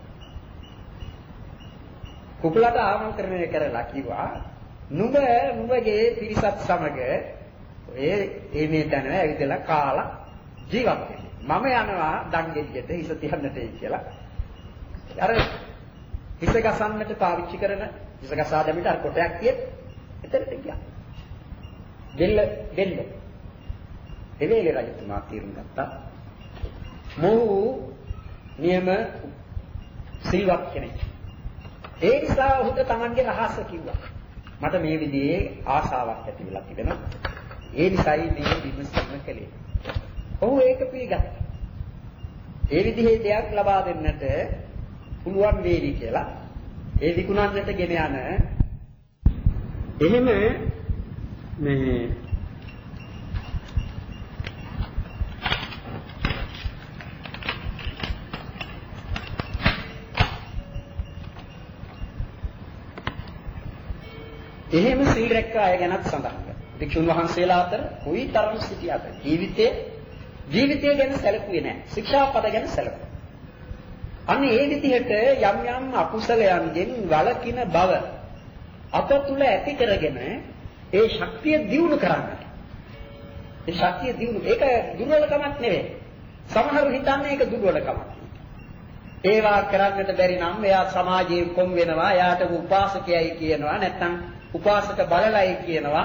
කුකුලට ආමන්ත්‍රණය කරලා කිව්වා නුඹ නුඹගේ පිරිසත් සමග ඔය ඒ මේ තැන ඇවිදලා කාලා ජීවත් වෙන්න. මම යනවා දංගෙඩියට හිස තියන්නටයි කියලා. අර හිස ගසන්නට පාවිච්චි කරන හිස ගසා දැමිට අර කොටයක් තියෙත් එතනට ගියා. දෙල්ල දෙල්ල. එවේලේ රජතුමා තීරණ ගත්තා. මොහු නියම සිල්වත් කෙනෙක්. ඒ නිසා ඔහුට Tamanගේ රහස කිව්වා. මට මේ විදිහේ ආශාවක් ඇති වෙලා තිබෙනවා. ඒ නිසායි මේ විමසීම කළේ. ඔහු ඒක පිළිගත්තා. ඒ විදිහේ දෙයක් ලබා දෙන්නට පුළුවන් වේවි කියලා ඒ විකුණන්නට ගෙන යන එහෙම මේ එහෙම සීල් රැක්ක අය ගැනත් සඳහන් කරනවා. භික්ෂුන් වහන්සේලා අතර කොයි තරම් සිටියද ජීවිතයේ ජීවිතය ගැන සැලකුවේ නැහැ. ශික්ෂාපද ගැන සැලකුවා. අන්න ඒ විදිහට යම් යම් අකුසලයන්ගෙන් වළකින බව අප තුල ඇති කරගෙන ඒ ශක්තිය දියුණු කරන්නට. ඒ ශක්තිය දියුණු ඒක දුර්වලකමක් නෙවෙයි. සමහරව හිතන්නේ ඒක දුර්වලකමක්. ඒවා කරන්නට බැරි නම් එයා සමාජයේ කොම් වෙනවා. එයාට උපාසකයයි කියනවා. නැත්නම් උපාසක බලලයි කියනවා.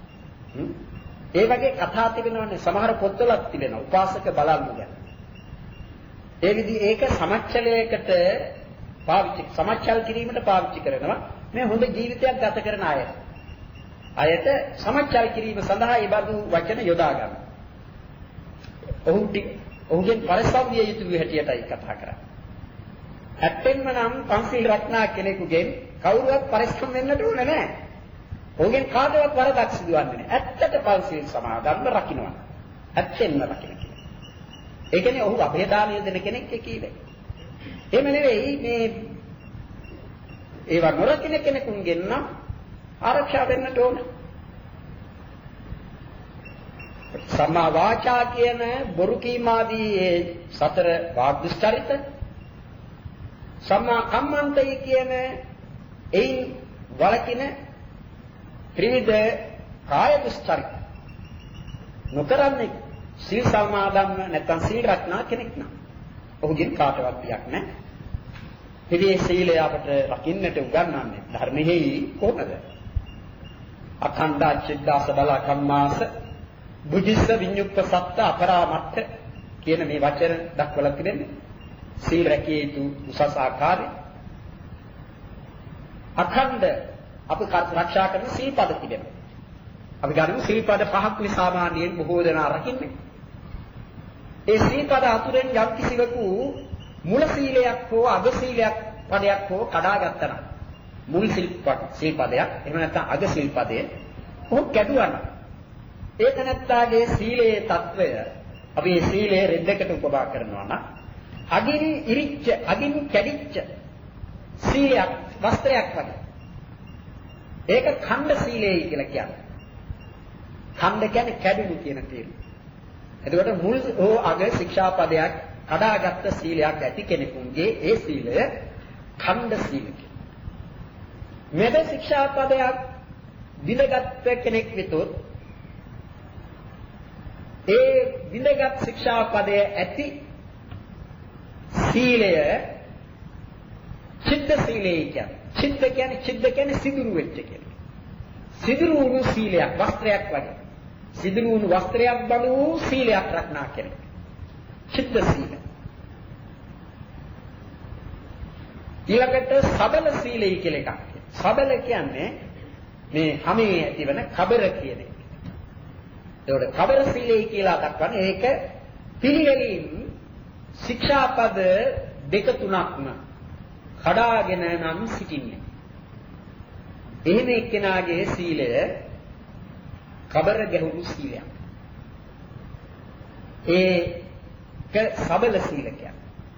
ඒ වගේ කතා තිබෙනවනේ සමහර පොත්වලත් තිබෙනවා උපාසක බලන්න ගැන. ඒ විදි ඒක සමච්චලයකට පාවිච්චි සමච්චල් කිරීමට පාවිච්චි කරනවා මේ හොඳ ජීවිතයක් ගත කරන අය. අයට සමච්චල් කිරීම සඳහා ඒ බඳු වචන යොදා ගන්න. ඔහු ඔහුගෙන් පරිස්සම්විය යුතු හැටියටයි කතා කරන්නේ. ඇත්තෙන්ම නම් පන්සිල් රත්නා කෙනෙකුගෙන් කවුරුවත් පරිස්සම් වෙන්නට ඕනේ නැහැ. ඔහුගෙන් කාටවත් වරදක් සිදුවන්නේ නැහැ. ඇත්තට පන්සිල් සමාදන්ව රකින්නවා. ඇත්තෙන්ම රකින්න කෙනෙක්. ඒ කියන්නේ ඔහු අභේදානිය දෙන කෙනෙක් කීවේ. එහෙම නෙවෙයි මේ ඒවා නොරකින්න කෙනෙකුගෙන් නම් ආරක්ෂා වෙන්නට ඕනේ. සම්මා වාචා කියන බොරු කීම ආදී ඒ සතර වාග් දුස්චරිත සම්මා කම්මන්තය කියන එයින් වළකින ත්‍රිවිධ කාය දුස්චරිත නොකරන්නේ සීල් සමාදන්ව නැත්නම් සීල් රැක්නා කෙනෙක් නම් ඔහුගෙන් කාටවත් බියක් නැහැ. ඉතින් සීලය අපට රකින්නට උගන්වන්නේ ධර්මෙහි කොහොමද? අඛණ්ඩා චිද්දාස බල කම්මාස බුද්ධිස්ස විඤ්ඤුක්ත සත්ත අපරාමත්ත කියන මේ වචන දක්වලා තිබෙන්නේ. සීල රැකිය යුතු උසස් ආකාරය අඛණ්ඩ අපි ආරක්ෂා කරන සීපද තිබෙනවා. අපි ගනිමු සීපද පහක් නේ සාමාන්‍යයෙන් බොහෝ දෙනා රකින්නේ. ඒ සීපද අතුරෙන් යම් කිසිවෙකු මුල සීලයක් හෝ අග සීලයක් පදයක් හෝ කඩාගත්තා නම් මුල් සීල්පද සීල්පදයක් එහෙම නැත්නම් අග සීල්පදයේ ඔහු කැඩුවා. ඒක නැත්තාගේ සීලයේ తত্ত্বය අපි මේ සීලයේ රෙද්දකට උපමා කරනවා නම් අගින් ඉරිච්ච අගින් කැඩිච්ච සීලයක් වස්ත්‍රයක් වගේ. ඒක ඛණ්ඩ සීලයයි කියලා කියන්නේ. ඛණ්ඩ කියන්නේ කැඩුණු කියන තේරුම. එතකොට මුල් හෝ අග ශික්ෂාපදයක් කඩාගත් සීලයක් ඇති කෙනෙකුගේ ඒ සීලය ඛණ්ඩ සීලයි. මෙද ශික්ෂාපදයක් විඳගත් කෙනෙක් විතොත් ඒ විඳගත් ශික්ෂාපදයේ ඇති සීලය චිත්ත සීලය කියන්නේ. චිත්ත කියන්නේ චිත්ත කියන්නේ සිදුරු වෙච්ච කෙනෙක්. සිදුරු වූ සීලයක් වස්ත්‍රයක් වගේ. සිදුරු වූ වස්ත්‍රයක් බඳු සීලයක් රැක්නා කෙනෙක්. චිත්ත සීල. ඊළඟට සබල සීලය කියලා එකක්. සබල කියන්නේ මේ හැමේ ඇතිවන කබර කියන එක. ඒකට කබර සීලය කියලා දක්වන්නේ ඒක පිළිවෙලින් ශික්ෂාපද දෙක තුනක්ම කඩාගෙන නම් සිටින්නේ. එහෙම එක්කෙනාගේ සීලය කබර ගැහුණු සීලයක්. ඒ සබල සීල කියන්නේ.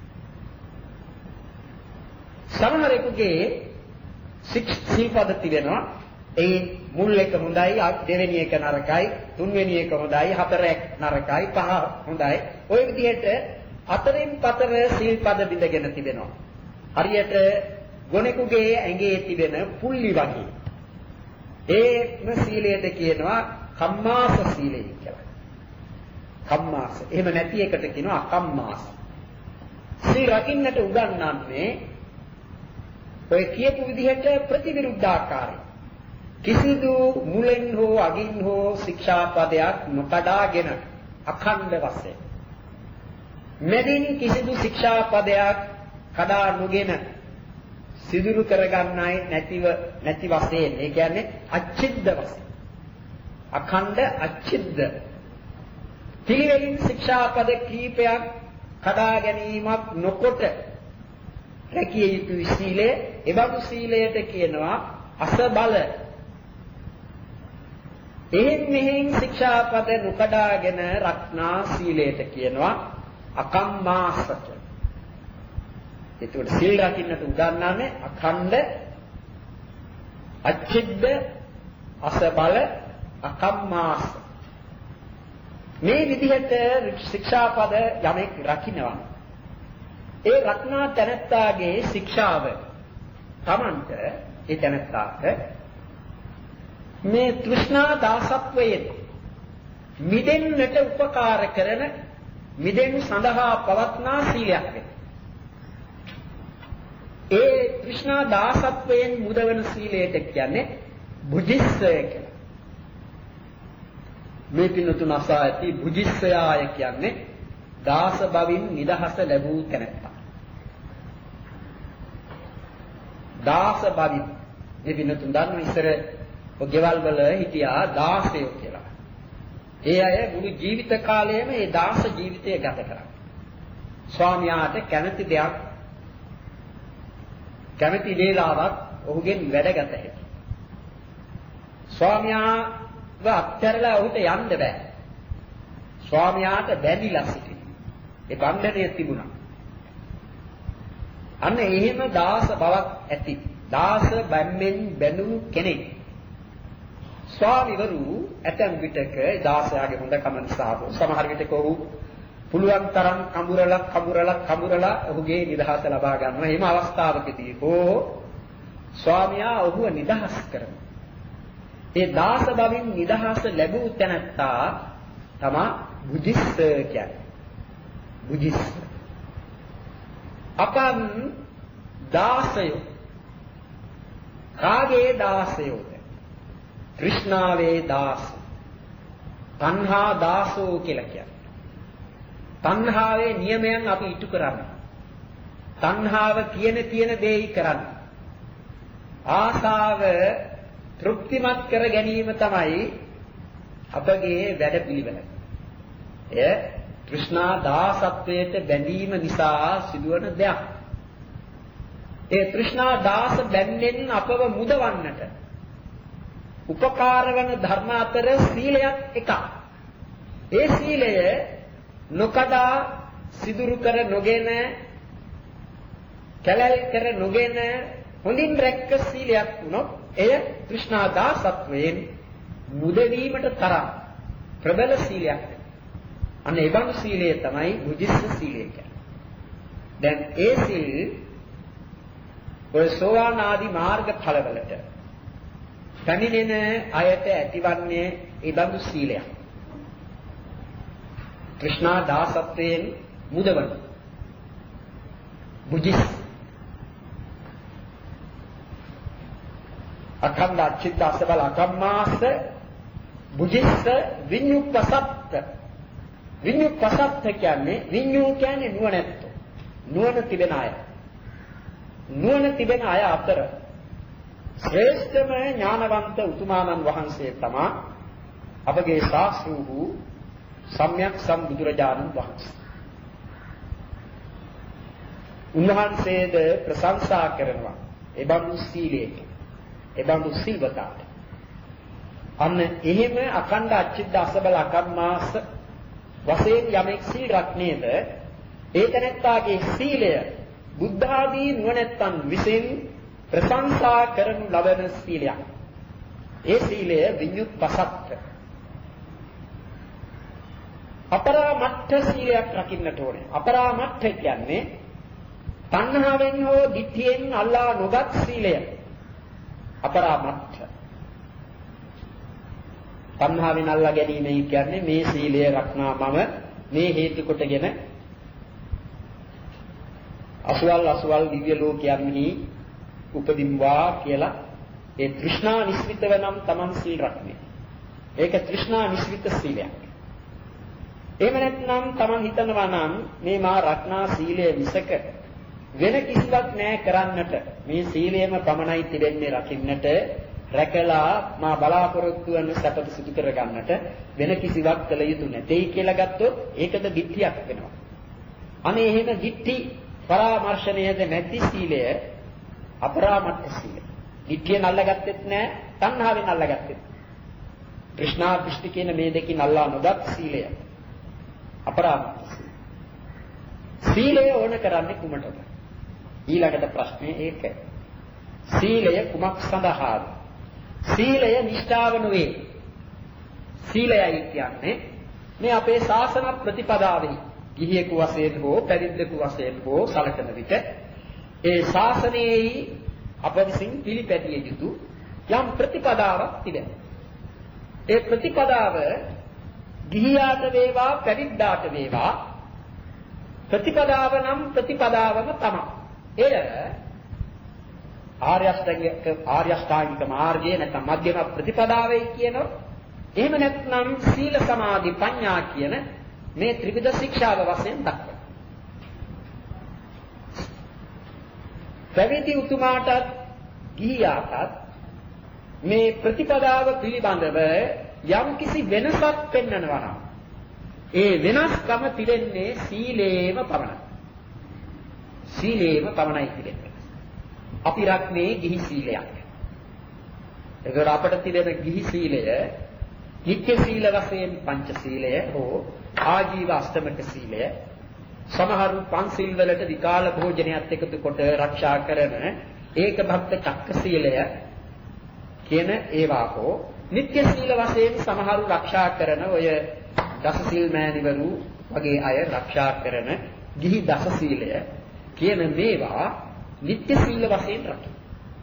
සමහරෙකුගේ සීපද තිබෙනවා. ඒ මුල් එක හොඳයි, දෙවෙනි එක නරකයි, තුන්වෙනි එක හොඳයි, හතර එක නරකයි, පහ හොඳයි. ওই විදිහට අතරින් පතර සීල්පද බිඳගෙන තිබෙනවා. හරියට ගොනෙකුගේ ඇඟේ තිබෙන පුල්ලි වගේ. ඒම සීලයට කියනවා කම්මාස සීලය කියලා. කම්මාස. එහෙම නැති එකට කියනවා අකම්මාස. සීල රකින්නට උගන්වන්නේ ඔය කියපු විදිහට ප්‍රතිවිරුද්ධාකාරයි. කිසිදු මුලෙන් හෝ අගින් හෝ ශික්ෂාපදයක් නොකඩාගෙන අඛණ්ඩ වශයෙන්. මෙදින කිසිදු ශික්ෂාපදයක් කඩා නොගෙන සිදුරු කරගන්නයි නැතිව නැති වශයෙන්. ඒ කියන්නේ අච්චිද්ද වශයෙන්. අඛණ්ඩ අච්චිද්ද. පිළිවෙලින් ශික්ෂාපද කීපයක් කඩා ගැනීමක් නොකොට රැකිය යුතු සීලය. එබඳු සීලයට කියනවා අසබල. එහෙන් මෙහෙන් ශික්ෂාපද නොකඩාගෙන රක්නා සීලයට කියනවා අකම්මාස. ඒකට සීල රකින්නට උගන්වන්නේ අඛණ්ඩ අච්චිද්ද අසබල අකම්මාස. මේ විදිහට ශික්ෂාපද යමෙක් රකින්නවා. ඒ රක්නා තැනැත්තාගේ ශික්ෂාව තමන්ට ඒ තැනැත්තාට මේ තෘෂ්ණා දාසත්වයෙන් මිදෙන්නට උපකාර කරන මිදෙනු සඳහා පවත්නා සීලයක් වේ. ඒ තෘෂ්ණා දාසත්වයෙන් මුදවන සීලයට කියන්නේ බුද්ධිස්සය කියලා. මේ පින්නතුන් අසා ඇති බුද්ධිස්සයාය කියන්නේ දාස බවින් නිදහස ලැබූ තැනැත්තා. දාස බවින් මේ පින්නතුන් දන්න ඉස්සර ඔය ගෙවල් වල හිටියා දාසයෝ කියලා. ඒ අය මුළු ජීවිත කාලයම ඒ දාස ජීවිතය ගත කරා. ස්වාමියාට කැමති දෙයක් කැමති වේලාවක් ඔහුගෙන් වැඩගත හැකි. ස්වාමියාව අත්හැරලා ඔහුට යන්න බෑ. ස්වාමියාට බැඳිලා සිටින. ඒ බන්ධනය තිබුණා. අන්න එහෙම දාස බවක් ඇති. දාස බැම්මෙන් බැඳුණු කෙනෙක්. ස්වාමිවරු ඇතැම් විටක දාසයාගේ හොඳකම නිසා සමහර විටක ඔහු පුළුවන් තරම් කඹරලා කඹරලා කඹරලා ඔහුගේ නිදහස ලබා ගන්නවා. එහෙම අවස්ථාවකදී හෝ ස්වාමියා ඔහුව නිදහස් කරනවා. ඒ දාස බවින් නිදහස ලැබූ තැනැත්තා තමයි බුද්ධිස්ස කියන්නේ. බුද්ධිස්ස. අපන් දාසයෝ කාගේ දාසයෝද? තෘෂ්ණාවේ දාස. තණ්හා දාසෝ කියලා කියන්නේ. තණ්හාවේ නියමයන් අපි ඉටු කරන්නේ. තණ්හාව කියන තියෙන දේයි කරන්නේ. ආසාව තෘප්තිමත් කර ගැනීම තමයි අපගේ වැඩපිළිවෙල. එය තෘෂ්ණා දාසත්වයට බැඳීම නිසා සිදුවන දෙයක්. ඒ තෘෂ්ණා දාස බැඳෙන් අපව මුදවන්නට උපකාර වන ධර්ම අතර සීලයක් එකක්. ඒ සීලය නොකඩා සිදුරු කර නොගෙන කැලල් කර නොගෙන හොඳින් රැක්ක සීලයක් වුණොත් එය තෘෂ්ණා දාසත්වයෙන් මුදවීමට තරම් ප්‍රබල සීලයක්. අන්න ඒ බඳු සීලය තමයි බුද්ධිස්ස සීලය කියන්නේ. දැන් ඒ සීල් ඔය සෝවාන් ආදී මාර්ග ඵලවලට පැමිණෙන අයට ඇතිවන්නේ ඒ බඳු සීලයක්. තෘෂ්ණා දාසත්වයෙන් මුදවන බුද්ධිස්ස අඛණ්ඩ අච්චිත්ත අසබල අකම්මාස බුද්ධිස්ස විඤ්ඤුප්පසත්ත. විඤ්ඤුප්පසත්ත කියන්නේ විඤ්ඤු කියන්නේ නුවණැත්තෝ. නුවණ තිබෙන අය. නුවණ තිබෙන අය අතර ශ්‍රේෂ්ඨම ඥානවන්ත උතුමාණන් වහන්සේ තමයි අපගේ ශාස්ත්‍රු වූ සම්්‍යක් සම්බුදුරජාණන් වහන්සේ. උන්වහන්සේද ප්‍රශංසා කරනවා ඒ බඳු සීලයට. ඒ බඳු සීලතාවට. අන්න එහෙම අඛණ්ඩ අච්චිද්ද අසබල අකම්මාස වශයෙන් යමෙක් සීල් රැක්නේද ඒ තැනැත්තාගේ සීලය බුද්ධ ආදී නුවණැත්තන් විසින් ප්‍රශංසා කරනු ලබන සීලයක්. ඒ සීලය විඤ්ඤුත්පසත්ත. අපරාමට්ඨ සීලයක් රකින්නට ඕනේ. අපරාමට්ඨ කියන්නේ තණ්හාවෙන් හෝ ditthියෙන් අල්ලා නොගත් සීලය. අපරාමට්ඨ. තණ්හාවෙන් අල්ලා ගැනීම කියන්නේ මේ සීලය රක්නා මම මේ හේතු කොටගෙන අසුවල් අසුවල් දිව්‍ය ලෝකයන්හි උපදින්වා කියලා ඒ තෘෂ්ණා නිස්විතව නම් Taman සීල් රැකන්නේ. ඒක තෘෂ්ණා නිස්විත සීලයක්. එහෙම නැත්නම් Taman හිතනවා නම් මේ මා රක්නා සීලය විසක වෙන කිසිවක් නැහැ කරන්නට. මේ සීලයම පමණයි තිබෙන්නේ රකින්නට. රැකලා මා බලාපොරොත්තු වන සැපත සිදු කර ගන්නට වෙන කිසිවක් කළ යුතු නැtei කියලා ගත්තොත් ඒකද ditthියක් වෙනවා. අනේ එහෙම ditthි පරාමර්ශණයද නැති සීලය අපරාමට්ඨ සීලය. ditthියෙන් අල්ලගත්තෙත් නැහැ, තණ්හාවෙන් අල්ලගත්තෙත්. තෘෂ්ණා දෘෂ්ටි කියන මේ දෙකින් අල්ලා නොගත් සීලය අපරාමට්ඨ සීලය. සීලය ඕන කරන්නේ කුමටද? ඊළඟට ප්‍රශ්නේ ඒකයි. සීලය කුමක් සඳහාද? සීලය නිෂ්ඨාව නෙවේ. සීලයයි කියන්නේ මේ අපේ ශාසන ප්‍රතිපදාවෙහි ගිහියෙකු වශයෙන් හෝ පැවිද්දෙකු වශයෙන් හෝ සැලකෙන විට ඒ ශාසනයේ අප විසින් පිළිපැදිය යුතු යම් ප්‍රතිපදාවක් තිබෙනවා. ඒ ප්‍රතිපදාව ගිහියාට වේවා පැවිද්දාට වේවා ප්‍රතිපදාව නම් ප්‍රතිපදාවම තමයි. එය ආර්ය අෂ්ටාංගික ආර්ය අෂ්ටාංගික මාර්ගය නැත්නම් මධ්‍යම ප්‍රතිපදාවයි කියනවා. එහෙම නැත්නම් සීල සමාධි ප්‍රඥා කියන මේ ත්‍රිවිධ ශික්ෂාව වශයෙන් දක්වනවා. පැවිදි උතුමාටත් ගිහියාටත් මේ ප්‍රතිපදාව පිළිබඳව යම් කිසි වෙනසක් පෙන්වනවා නම් ඒ වෙනස්කම තිබෙන්නේ සීලේම පමණයි. සීලේම පමණයි තිබෙන්නේ. අපි රැක්නේ ගිහි සීලයක්. ඒකර අපට තිබෙන ගිහි සීලය නිත්‍ය සීල වශයෙන් පංච සීලය හෝ ආජීව අෂ්ටමක සීලය සමහරු පන්සිල් වලට විකාල භෝජනයත් එකතු කොට ආරක්ෂා කරන ඒක භක්ත චක්ක සීලය කියන ඒවා හෝ නිත්‍ය සීල වශයෙන් සමහරු ආරක්ෂා කරන ඔය දස සීල් මෑණිවරු වගේ අය ආරක්ෂා කරන ගිහි දස සීලය කියන මේවා නිත්‍ය සීල වශයෙන් රකින්න.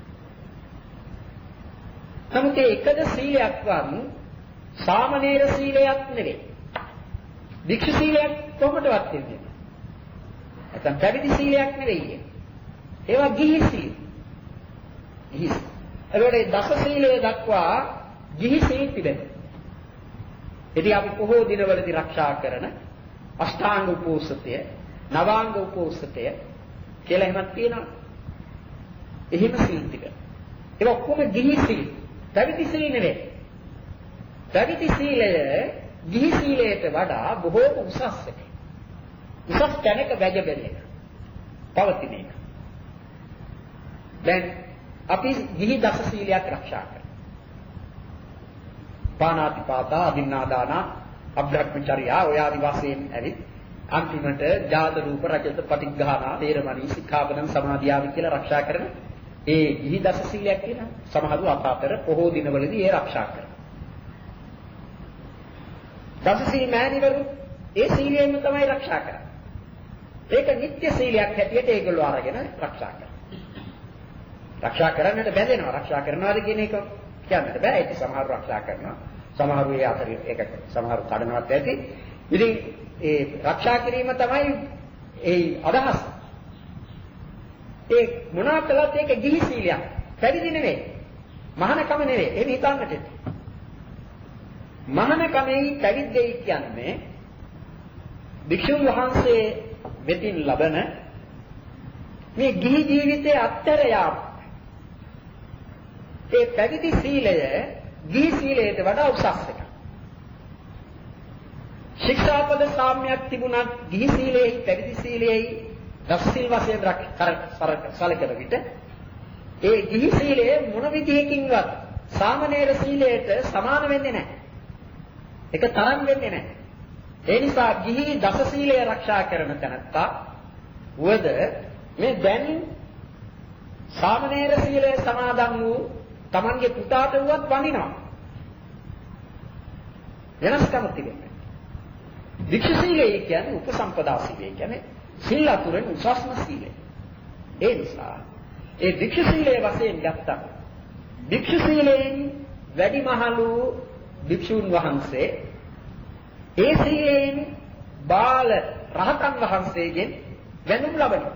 නමුත් ඒකද සීලයක්වත් සාමණේර සීලයක් නෙවෙයි. භික්ෂු සීලයක් කොහොමදවත් වෙන්නේ? නැත්නම් පැවිදි සීලයක් නෙවෙයි. ඒවා ගිහි සීල. ගිහි. ඒවලේ දස සීලය දක්වා ගිහි සීල් තිබෙනවා. ඉතින් අපි පොහෝ දිනවලදී ආරක්ෂා කරන අෂ්ටාංග උපෝසතය, නවාංග උපෝසතය කියලා එහෙමත් තියෙනවා. එහෙම සීල් තිබෙනවා. ඒක ඔක්කොම ගිහි සීල්. පැවිදි සීල නෙවෙයි. පැවිදි සීලය ගිහි සීලයට වඩා බොහෝ උසස් එකක්. උසස් තැනක වැජබෙන එක. පවතින එක. දැන් අපි ගිහි දස සීලයක් ආරක්ෂා කරනවා. පාණාතිපාතා, අදින්නාදාන, අබ්‍රහ්මචර්යා ඔය ආදි වශයෙන් ඇවිත් අන්තිමට ජාත රූප රජත පටිඝානා තේරමණී සික්ඛාපදං සමාදියාවි කියලා ආරක්ෂා කරන ඒ ගිහි දස සීලයක් කියන සමහරු අතර පොහෝ දිනවලදී ඒ ආරක්ෂා කරනවා. දස සීල මෑණිවරු ඒ සීලයෙන්ම තමයි ආරක්ෂා කරන්නේ. ඒක නිත්‍ය සීලයක් හැටියට ඒගොල්ලෝ අරගෙන ආරක්ෂා කරනවා. ආරක්ෂා කරන්නට බැඳෙනවා. ආරක්ෂා කරනවාද කියන එක කියන්නට බෑ. ඒක සමහරු ආරක්ෂා කරනවා. සමහරු ඒ අතර ඒක සමහරු කඩනවත් ඇති. ඉතින් ඒ ආරක්ෂා කිරීම තමයි ඒ අදහස. ඒ මොනවා කළත් ඒක ගිහි සීලයක්. පැවිදි නෙවෙයි. මහානකම නෙවෙයි. එහෙම හිතන්නට. මහානකමෙහි පැවිද්දෙයි කියන්නේ භික්ෂුන් වහන්සේ වෙතින් ලබන මේ ගිහි ජීවිතයේ අත්තර යාම. ඒ පැවිදි සීලය ගිහි සීලයට වඩා උසස් එකක්. ශික්ෂාපද සාම්‍යයක් තිබුණත් ගිහි සීලෙහි පැවිදි සීලෙහි දස සීල් වශයෙන් සැලකෙන විට ඒ ගිහි සීලය මොන විදිහකින්වත් සාමණේර සීලයට සමාන වෙන්නේ නැහැ. ඒක තරම් වෙන්නේ නැහැ. ඒ නිසා ගිහි දස සීලය ආරක්ෂා කරන තැනත්තා වද මේ දැන් සාමණේර සීලය සමාදන් වූ තමන්ගේ පුතාට වුවත් වඳිනවා. වෙනස්කම තිබෙනවා. වික්ෂු සීලය කියන්නේ උපසම්පදා සීලය කියන්නේ සීල අතුරෙන් උසස්ම සීලය. ඒ නිසා ඒ වික්ෂු සීලය වශයෙන් ගත්තා. වික්ෂු සීලයෙන් වැඩිමහලු වික්ෂුන් වහන්සේ ඒ සීලයෙන් බාල රහතන් වහන්සේගෙන් වැඳුම් ලබනවා.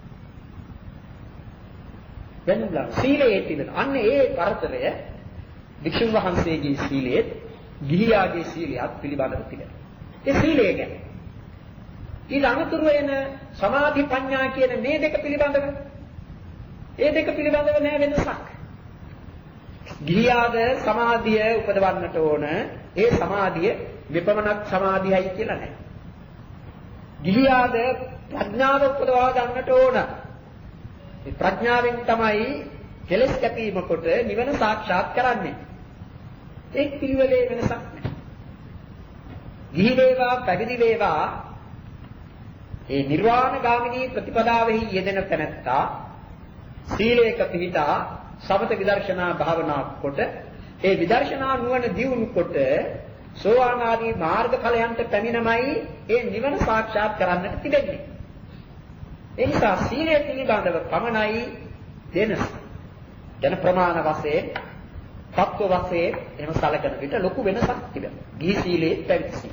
වැඳුම් ලබන සීලයේ තිබෙන අන්න ඒ පරතරය වික්ෂුන් වහන්සේගේ සීලයේ ගිහියාගේ සීලයක් පිළිබඳව තිබෙනවා. ඒ සීලය ගැන ඊළඟතුරු වෙන සමාධි ප්‍රඥා කියන මේ දෙක පිළිබඳව ඒ දෙක පිළිබඳව නෑ වෙනසක්. ගිහියාද සමාධිය උපදවන්නට ඕන. ඒ සමාධිය විපමනක් සමාධියයි කියලා නෑ. ගිහියාද ප්‍රඥාව උපදවා ගන්නට ඕන. මේ ප්‍රඥාවෙන් තමයි කෙලෙස් කැපීම කොට නිවන සාක්ෂාත් කරන්නේ. ඒ පිළිවෙලේ වෙනසක් නෑ. ගිහි වේවා පැවිදි වේවා ඒ නිර්වාණ ගාමිනී ප්‍රතිපදාවෙහි යෙදෙන තැනැත්තා සීලයක පිහිටා සමත විදර්ශනා භාවනා කොට ඒ විදර්ශනා නුවණ දියුණු කොට සෝවාන් ආදී මාර්ගඵලයන්ට පැමිණමයි ඒ නිවන සාක්ෂාත් කරන්නට තිබෙන්නේ. ඒ නිසා සීලය පිළිබඳව පමණයි දෙනස. ජන ප්‍රමාණ වශයෙන්, තත්ත්ව වශයෙන් එහෙම සැලකන විට ලොකු වෙනසක් තිබෙනවා. ගිහි සීලයේ පැවිදි සීලය.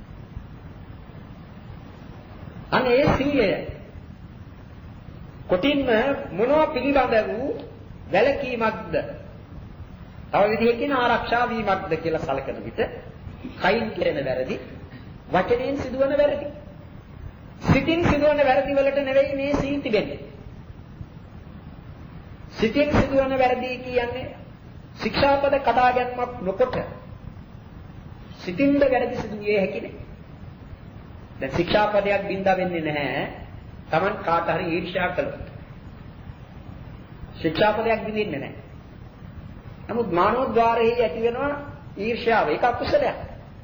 අනේ සීලය කොටින්ම මොනවා පිළිබඳ වූ වැලකීමක්ද? තව විදිහකින් ආරක්ෂා වීමක්ද කියලා සැලකන විට කයින් කෙරෙන වැරදි, වචනයෙන් සිදුවන වැරදි, සිතින් සිදුවන වැරදි වලට නෙවෙයි මේ සීල් තිබෙන්නේ. සිතින් සිදුවන වැරදි කියන්නේ ශික්ෂාපද කඩා ගැනීමක් නොකොට සිතින්ද වැරදි සිදු විය හැකි නේ. දැන් ශික්ෂාපදයක් බින්දා වෙන්නේ නැහැ. Taman කාට හරි ඊර්ෂ්‍යා කළොත්. ශික්ෂාපදයක් බින්දින්නේ නැහැ. නමුත් මානෝද්වාරයේ ඇති වෙනවා ඊර්ෂ්‍යාව. ඒක අකුසලයක්.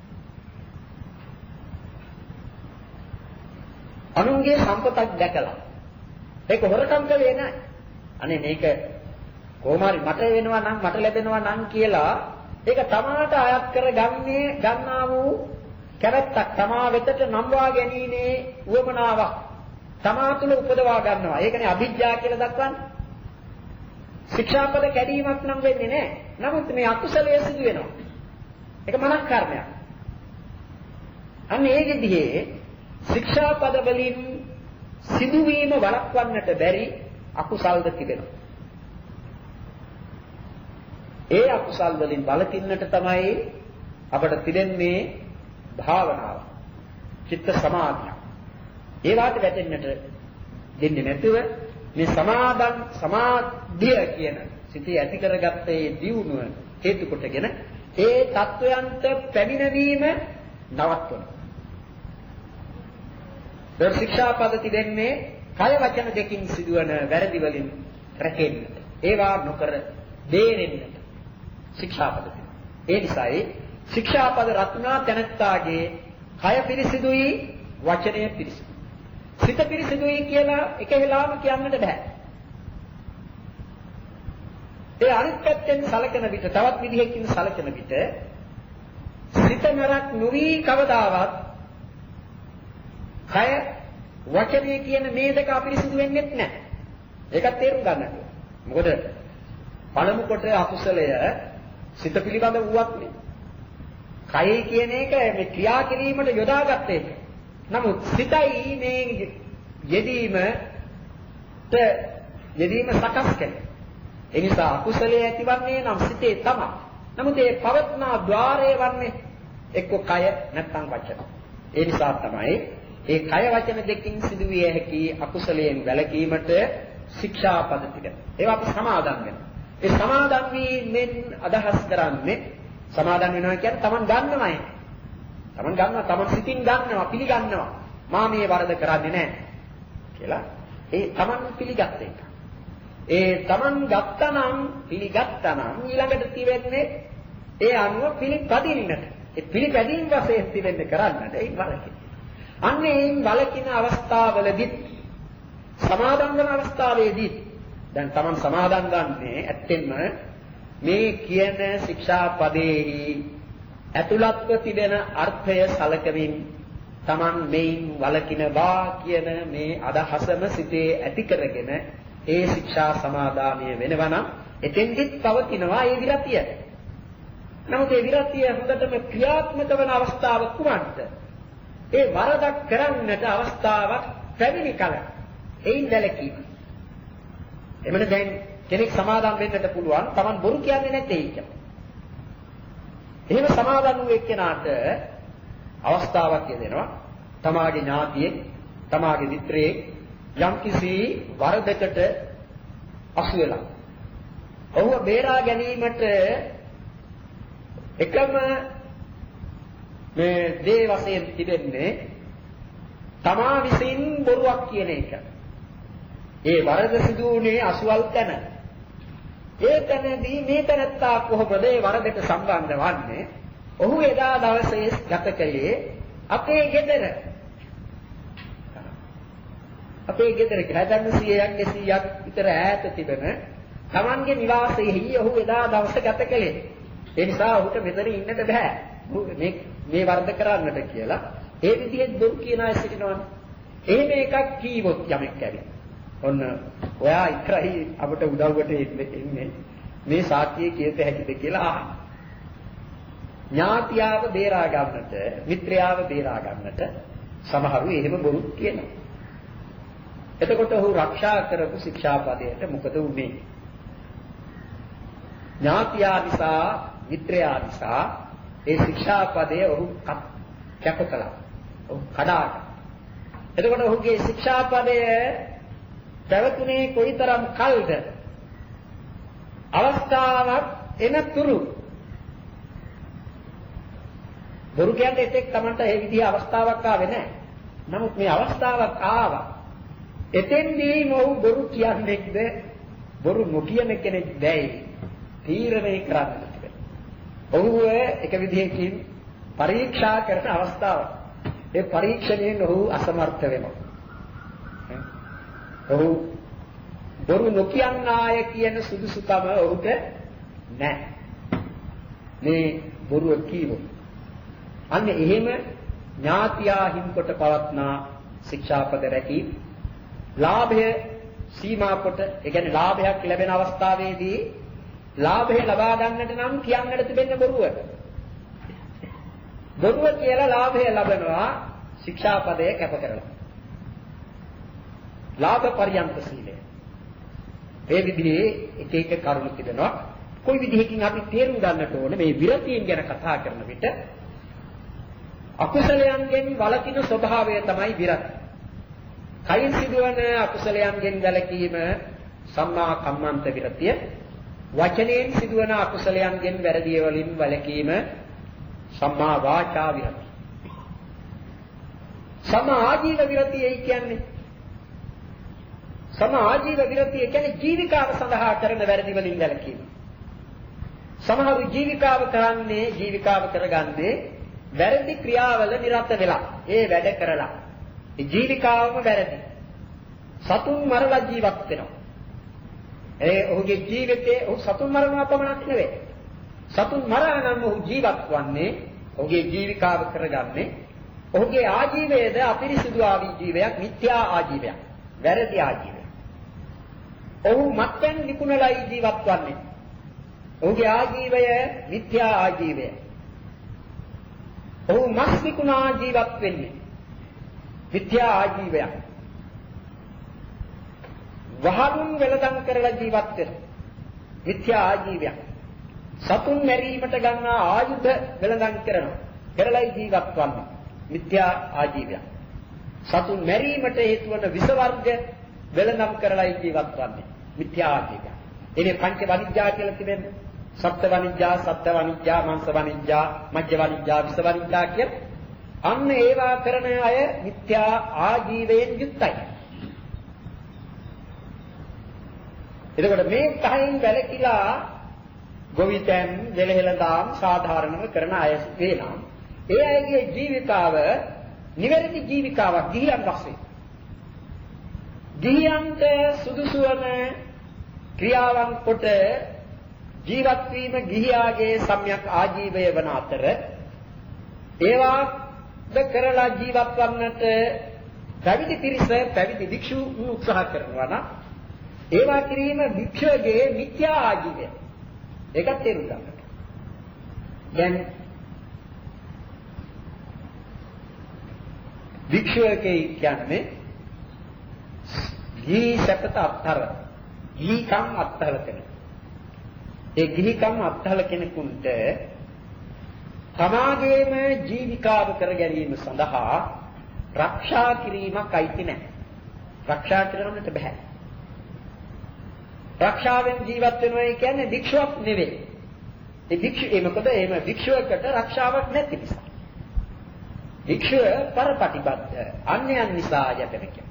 අනුන්ගේ සම්පතක් දැකලා ඒක හොරකම් කළේ නැහැ. අනේ මේක කොහොම හරි මට වෙනවා නම් මට ලැබෙනවා නම් කියලා ඒක තමාට අයත් කරගන්නේ ගන්නා වූ කැමැත්තක්, තමා වෙතට නම්වා ගැනීමේ උවමනාවක් තමා තුළ උපදවා ගන්නවා. ඒකනේ අභිජ්ජා කියලා දක්වන්නේ. ශික්ෂාපද කැඩීමක් නම් වෙන්නේ නැහැ. නමුත් මේ අකුසලයේ සිදු වෙනවා. ඒක මනස් කර්මයක්. අන්න ඒ විදිහේ ශික්ෂාපද වලින් සිදුවීම වළක්වන්නට බැරි අකුසල්ද තිබෙනවා. ඒ අකුසල් වලින් වළකින්නට තමයි අපට තිබෙන්නේ භාවනාව, චිත්ත සමාධිය. ඒ වාට වැටෙන්නට දෙන්නේ නැතුව මේ සමාධන් සමාධිය කියන සිටි ඇති කරගත්තේ දියුණුව හේතු කොටගෙන ඒ தත්වයන්ට පැමිණවීම නවත්වනවා. ඒ ශික්ෂාපද තිබෙන්නේ කය වචන දෙකින් සිදුවන වැරදි වලින් රැකෙන්නට. ඒවා නොකර බේරෙන්නට ශික්ෂාපද තිබෙනවා. ඒ නිසායි ශික්ෂාපද රත්නා තැනත්තාගේ කය පිරිසිදුයි, වචනය පිරිසිදුයි. සිත පිරිසිදුයි කියලා එක වෙලාවම කියන්නට බෑ. ඒ අනිත් පැත්තෙන් සැලකන විට තවත් විදිහකින් සැලකන විට සිත නරක් නොවි කවදාවත් කය වචනය කියන මේ දෙක අපිරිසිදු වෙන්නේ නැහැ. ඒකත් තේරුම් ගන්න ඕනේ. මොකද පළමු කොට අකුසලය සිත පිළිබඳ වූවක් නේ. කය කියන එක මේ ක්‍රියා කිරීමට යොදාගත්ත එක. නමුත් සිතයි මේ යෙදීමට යෙදීම සකස් කරන්නේ. ඒ නිසා අකුසලයේ ඇතිවන්නේ නම් සිතේ තමයි. නමුත් ඒ පවත්නා ద్వාරය වන්නේ එක්ක කය නැත්නම් වචන. ඒ නිසා තමයි ඒ කය වචන දෙකකින් සිදුවිය හැකි අකුසලයෙන් වැළකීමට ශික්ෂාපද ටික. ඒවා අපි සමාදන් වෙනවා. ඒ සමාදන් වීමෙන් අදහස් කරන්නේ සමාදන් වෙනවා කියන්නේ Taman ගන්නවයි. Taman ගන්නවා, Taman සිතින් ගන්නවා, පිළිගන්නවා. මා මේ වරද කරන්නේ නැහැ කියලා. ඒ Taman පිළිගත් එක. ඒ Taman ගත්තනම්, පිළිගත්තනම් ඊළඟට තියෙන්නේ ඒ අනුව පිළිපදින්නට. ඒ පිළිපැදීම් වශයෙන් තිබෙන්න කරන්නට ඒ වලකින. අන්න ඒ වලකින අවස්ථාවලදී සමාදන් වන අවස්ථාවේදී දැන් Taman සමාදන් ගන්නේ ඇත්තෙන්ම මේ කියන ශික්ෂාපදේහි ඇතුළත්ව තිබෙන අර්ථය සලකමින් Taman මේන් වලකින බා කියන මේ අදහසම සිතේ ඇති කරගෙන ඒ ශික්ෂා සමාදානය වෙනවා නම් එතෙන්දිත් පවතිනවා ඒ විරතිය. නමුත් ඒ විරතිය හොඳටම ක්‍රියාත්මක වන අවස්ථාව කුමක්ද? ඒ වරදක් කරන්නට අවස්ථාවක් පැමිණි කල එයින් වැළකීම. එමෙන්න දැන් කෙනෙක් සමාදම් වෙන්නට පුළුවන් Taman බොරු කියන්නේ නැtei එක. එහෙම සමාදම් වූ එක්කෙනාට අවස්ථාවක් දෙනවා තමාගේ ඥාතියෙක් තමාගේ මිත්‍රයෙක් යම්කිසි වරදකට අසු වෙලා ඔහුව බේරා ගැනීමට එකම මේ දේ වශයෙන් තිබෙන්නේ තමා විසින් බොරුවක් කියන එක. ඒ වරද සිදු වුණේ අසුවල් තැන. ඒ තැනදී මේ තැනත්තා කොහොමද ඒ වරදට සම්බන්ධ වන්නේ? ඔහු එදා දවසේ ගත කළේ අපේ ගෙදර. අපේ ගෙදර කියලා දැන් සීයක් දෙසීයක් විතර ඈත තිබෙන තමන්ගේ නිවාසයේහි ඔහු එදා දවස ගත කළේ. ඒ නිසා ඔහුට මෙතන ඉන්නට බෑ. මේ මේ වරද කරන්නට කියලා. ඒ විදිහෙත් බොරු කියන අය සිටිනවනේ. එහෙම එකක් කීවොත් යමෙක් කැරේ. ඔන්න ඔයා ඉක්‍රයි අපට උදව්වට එන්නේ. මේ සාක්ෂිය කියත හැකිද කියලා අහන. ඥාතියාව බේරා ගන්නට, මිත්‍රයාව බේරා ගන්නට සමහරු එහෙම බොරු කියනවා. එතකොට ඔහු රක්ෂා කරපු ශික්ෂාපදයට මොකද වුනේ? ඥාතියා නිසා, මිත්‍රයා නිසා ඒ ශික්ෂාපදය ඔහු කැප කළා. ඔහු කඩාගත්තා. එතකොට ඔහුගේ ශික්ෂාපදය පැවතුනේ කොයිතරම් කල්ද? අවස්ථාවක් එනතුරු බොරු කියන්නේ එතෙක් Tamanට ඒ විදිහ අවස්ථාවක් ආවේ නැහැ. නමුත් මේ අවස්ථාවක් ආවා. එතෙන්දී ඔහු බොරු කියන්නේද බොරු නොකියන කෙනෙක් දැයි තීරණය කරන්න තිබෙනවා. ඔහු එක විදිහකින් පරීක්ෂා කරන අවස්ථාවක්. ඒ පරීක්ෂණයෙන් ඔහු අසමර්ථ වෙනවා. ඔහු බොරු නොකියන්නාය කියන සුදුසුකම ඔහුට නැහැ. මේ බොරුව කීවොත් අන්න එහෙම ඥාතියා හිම්කොට පවත්නා ශික්ෂාපද රැකී ලාභය සීමා කොට ඒ කියන්නේ ලාභයක් ලැබෙන අවස්ථාවේදී ලාභය ලබා ගන්නට නම් කියන්නට තිබෙන බොරුව. බොරුව කියලා ලාභය ලබනවා ශික්ෂාපදය කැප කරලා. ලාභ පරියන්ත සීලය. මේ විදිහේ එක එක කරුණු තිබෙනවා. කොයි විදිහකින් අපි තේරුම් ගන්නට ඕනේ මේ විරතියෙන් ගැන කතා කරන විට අකුසලයන්ගෙන් වළකින ස්වභාවය තමයි විරති. කයින් සිදුවන අකුසලයන්ගෙන් වැළකීම සම්මා කම්මන්ත විරතිය. වචනයෙන් සිදුවන අකුසලයන්ගෙන් වැරදි වලින් වැළකීම සම්මා වාචා විරතිය. සම්මා ආජීව විරතිය කියන්නේ සම්මා ආජීව විරතිය කියන්නේ ජීවිකාව සඳහා කරන වැරදි වලින් වැළකීම. සමහරු ජීවිකාව කරන්නේ ජීවිකාව කරගන්නේ වැරදි ක්‍රියාවල නිරත වෙලා ඒ වැඩ කරලා ඒ ජීවිකාවම වැරදි සතුන් මරලා ජීවත් වෙනවා. ඒ ඔහුගේ ජීවිතේ ඔහු සතුන් මරනවා පමණක් නෙවෙයි සතුන් මරා නම් ඔහු ජීවත් වන්නේ ඔහුගේ ජීවිකාව කරගන්නේ ඔහුගේ ආජීවයේද අපිරිසිදු ආජීවයක් මිත්‍යා ආජීවයක් වැරදි ආජීවයක්. ඔහු මත්පැන් විකුණලා ජීවත් වන්නේ ඔහුගේ ආජීවය මිත්‍යා ආජීවය. ඔහු මස් විකුණා ජීවත් වෙන්නේ මිත්‍යා ආජීවයක්. වහරුන් වෙලදම් කරලා ජීවත් වෙන මිත්‍යා ආජීවයක්. සතුන් මැරීමට ගන්නා ආයුධ වෙලදම් කරනවා කරලා ජීවත් වන්නේ මිත්‍යා ආජීවයක්. සතුන් මැරීමට හේතු වන විස වර්ග වෙලදම් කරලා ජීවත් වන්නේ මිත්‍යා ආජීවයක්. එනේ පංච වනිජ්ජා කියලා තිබෙන්නේ සප්ත වනිජ්ජා, සත්ත්ව වනිජ්ජා, මාංශ වනිජ්ජා, මජ්ජ වනිජ්ජා, විස වනිජ්ජා කිය. අන්න ඒවා කරන අය මිත්‍යා ආජීවයෙන් යුක්තයි. එතකොට මේ පහෙන් වැළකීලා ගොවිතැන් දෙලහෙළදාම් සාධාරණව කරන අය වෙනම් ඒ අයගේ ජීවිතාව නිවැරදි ජීවිතාවක් ගිහියන් වශයෙන් ගිහියන්ට සුදුසු වන ක්‍රියාවන් කොට ජීවත් වීම ගිහියාගේ සම්‍යක් ආජීවය වන අතර ඒවා ද කරලා ජීවත් වන්නට පැවිදි පිරිස පැවිදි භික්ෂු උත්සාහ කරනවා නම් ඒවා කිරීම භික්ෂුවගේ මිත්‍යා ආජීවය. ඒකත් තේරුම් ගන්න. දැන් භික්ෂුවකේ කියන්නේ ගිහි සැපත අත්හර ගිහිකම් අත්හර කෙනෙක්. ඒ ගිහිකම් අත්හර කෙනෙකුට තමාගේම ජීවිකාව කර ගැනීම සඳහා රක්ෂා කිරීමක් අයිති නැහැ. රක්ෂා කරන්නට බෑ. රක්ෂාවෙන් ජීවත් වෙනවා කියන්නේ භික්ෂුවක් නෙවෙයි. ඒ භික්ෂු ඒ මොකද එහෙම භික්ෂුවකට රක්ෂාවක් නැති නිසා. භික්ෂුව පරපටිබද්ධ අන්‍යයන් නිසා යැපෙන කෙනෙක්.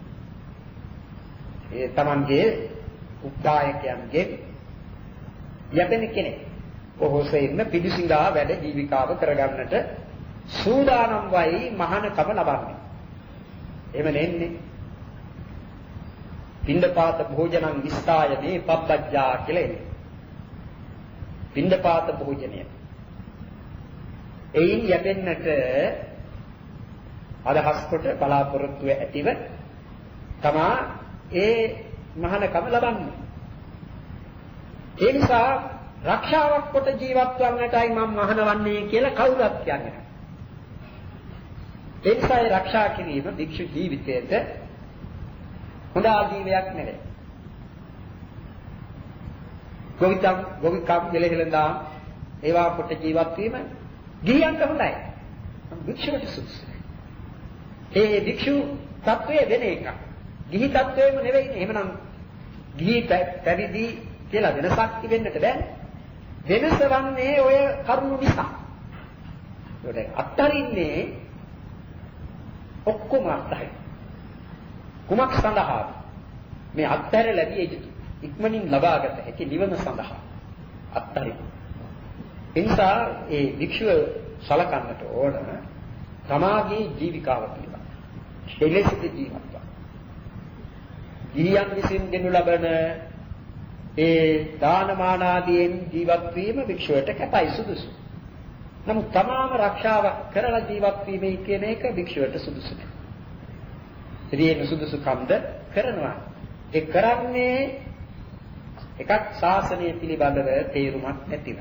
ඒ තමන්ගේ උපායකයන්ගේ යැපෙන කෙනෙක්. කොහොසෙන්න පිළිසිඟා වැඩ ජීවිකාව කරගන්නට සූදානම් වයි මහානකම ලබන්නේ. එහෙම නෙන්නේ. පින්ඩපාත භෝජනං විස්ථාය මේ පබ්බජ්ජා කියලා එන්නේ. පින්ඩපාත භෝජනය. එයින් යැපෙන්නට අදහස් කොට බලාපොරොත්තු ඇතිව තමා ඒ මහානකම ලබන්නේ. ඒ නිසා රක්ෂාවක් කොට ජීවත් වන්නටයි මම මහානවන්නේ කියලා කවුරුත් කියන්නේ නැහැ. ඒ නිසා රක්ෂා කිරීම භික්ෂු ජීවිතයේද හොඳ ආජීවයක් නෙවෙයි. ගොවිතම් ගොවිකම් දෙලහෙළඳා ඒවා කොට ජීවත් වීම ගිහියන්ට හොඳයි. භික්ෂුවට සුදුසුයි. ඒ භික්ෂු තත්වයේ වෙන එකක්. ගිහි තත්වයේම නෙවෙයි. එහෙමනම් ගිහි පැවිදි කියලා වෙනසක් තිබෙන්නට බෑ. වෙනස වන්නේ ඔය කරුණු නිසා. ඒකට අත්තරින්නේ ඔක්කොම අත්තරින්. කුමක් සඳහා මේ අත්තර ලැබිය යුතු ඉක්මනින් ලබාගත හැකි නිවන සඳහා අත්තරින්. එනිසා ඒ භික්ෂුව සලකන්නට ඕන තමාගේ ජීවිකාව පිළිබඳ. එලෙසද ජීවත් වන. ගිහියන් විසින් දෙනු ලබන ඒ දානමාන ආදීන් ජීවත් වීම භික්ෂුවට කැපයි සුදුසු. නමුත් තමාම රක්ෂාවක් කරලා ජීවත් වීමයි කියන එක භික්ෂුවට සුදුසු නෑ. ඉතින් සුදුසු කම්ද කරනවා. ඒ කරන්නේ එකක් ශාසනය පිළිබඳව තේරුමක් නැතිව.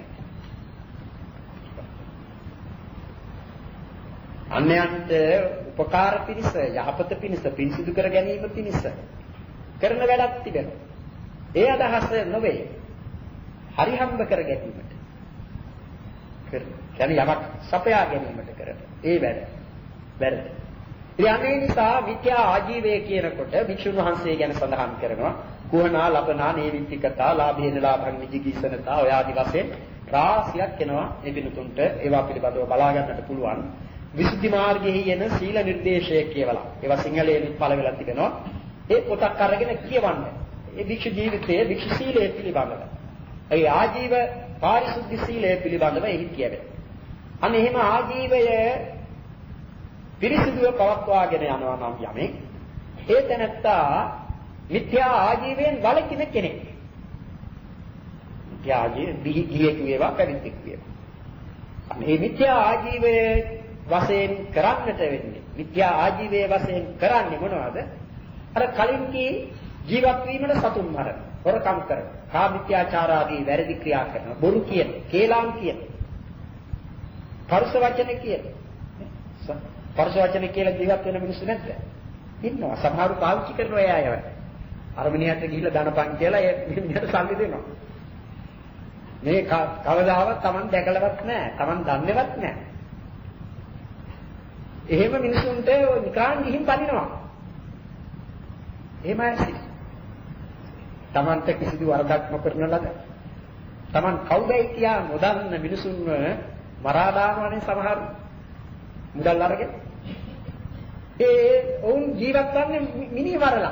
අන්‍යයන්ට උපකාර පිණිස යහපත පිණිස පිංසිදු කර ගැනීම පිණිස කරන වැඩක් තිබෙනවා. ඒ අදහස නොවේ. හරි හම්බ කර ගැනීමට. කර. කියන්නේ යමක් සපයා ගැනීමට කරන. ඒ වැඩ. වැරදි. ඒ නිසා මිත්‍යා ආජීවය කියනකොට භික්ෂුන් වහන්සේ ගැන සඳහන් කරනවා කුහනා ලබනා නේවිත්තිකතා ලාභේන ලාභං විජිගීසනතා ඔය ආදි වශයෙන් රාශියක් එනවා මේ පිටුතුන්ට ඒවා පිළිබඳව බලා ගන්නට පුළුවන්. විසුද්ධි මාර්ගයේ යන සීල නිර්දේශය කියවලා ඒවා සිංහලයෙන් පළ වෙලා තිබෙනවා. ඒ පොතක් අරගෙන කියවන්න. ඒ භික්ෂු ජීවිතයේ භික්ෂු සීලය පිළිබඳව. ඒ ආජීව පාරිශුද්ධ සීලය පිළිබඳව එහි කියවේ. අන්න එහෙම ආජීවය පිරිසිදුව පවත්වාගෙන යනවා නම් යමෙක් ඒ තැනත්තා මිත්‍යා ආජීවයෙන් වළකින කෙනෙක්. මිත්‍යා ආජීවය දිහියෙකු වේවා පැවිද්දෙකු වේවා. අන්න මේ මිත්‍යා ආජීවය වශයෙන් කරන්නට වෙන්නේ. මිත්‍යා ආජීවයේ වශයෙන් කරන්නේ මොනවද? අර කලින් කී ජීවත් වීමට සතුන් මරන, හොරකම් කරන, කාමීත්‍යාචාර ආදී වැරදි ක්‍රියා කරන, බොරු කියන, කේලම් කියන, පරුෂ වචන කියන. පරුෂ වචන කියලා ජීවත් වෙන මිනිස්සු නැද්ද? ඉන්නවා. සමහරව පාවිච්චි කරනවා ඒ අයව. අර මිනිහට ගිහිල්ලා දනපන් කියලා ඒ මිනිහට සල්ලි දෙනවා. මේ කවදාවත් Taman දැකලවත් නැහැ. Taman දන්නේවත් නැහැ. එහෙම මිනිසුන්ට නිකාන් ගිහින් බනිනවා. එහෙමයි. Tamanට කිසිදු වරදක් නොකරන ලද Taman කවුදයි කියා නොදන්න මිනිසුන්ව මරා දානවනේ සමහර මුදල් අරගෙන. ඒ වුන් ජීවත් වන්නේ මිනි මරලා.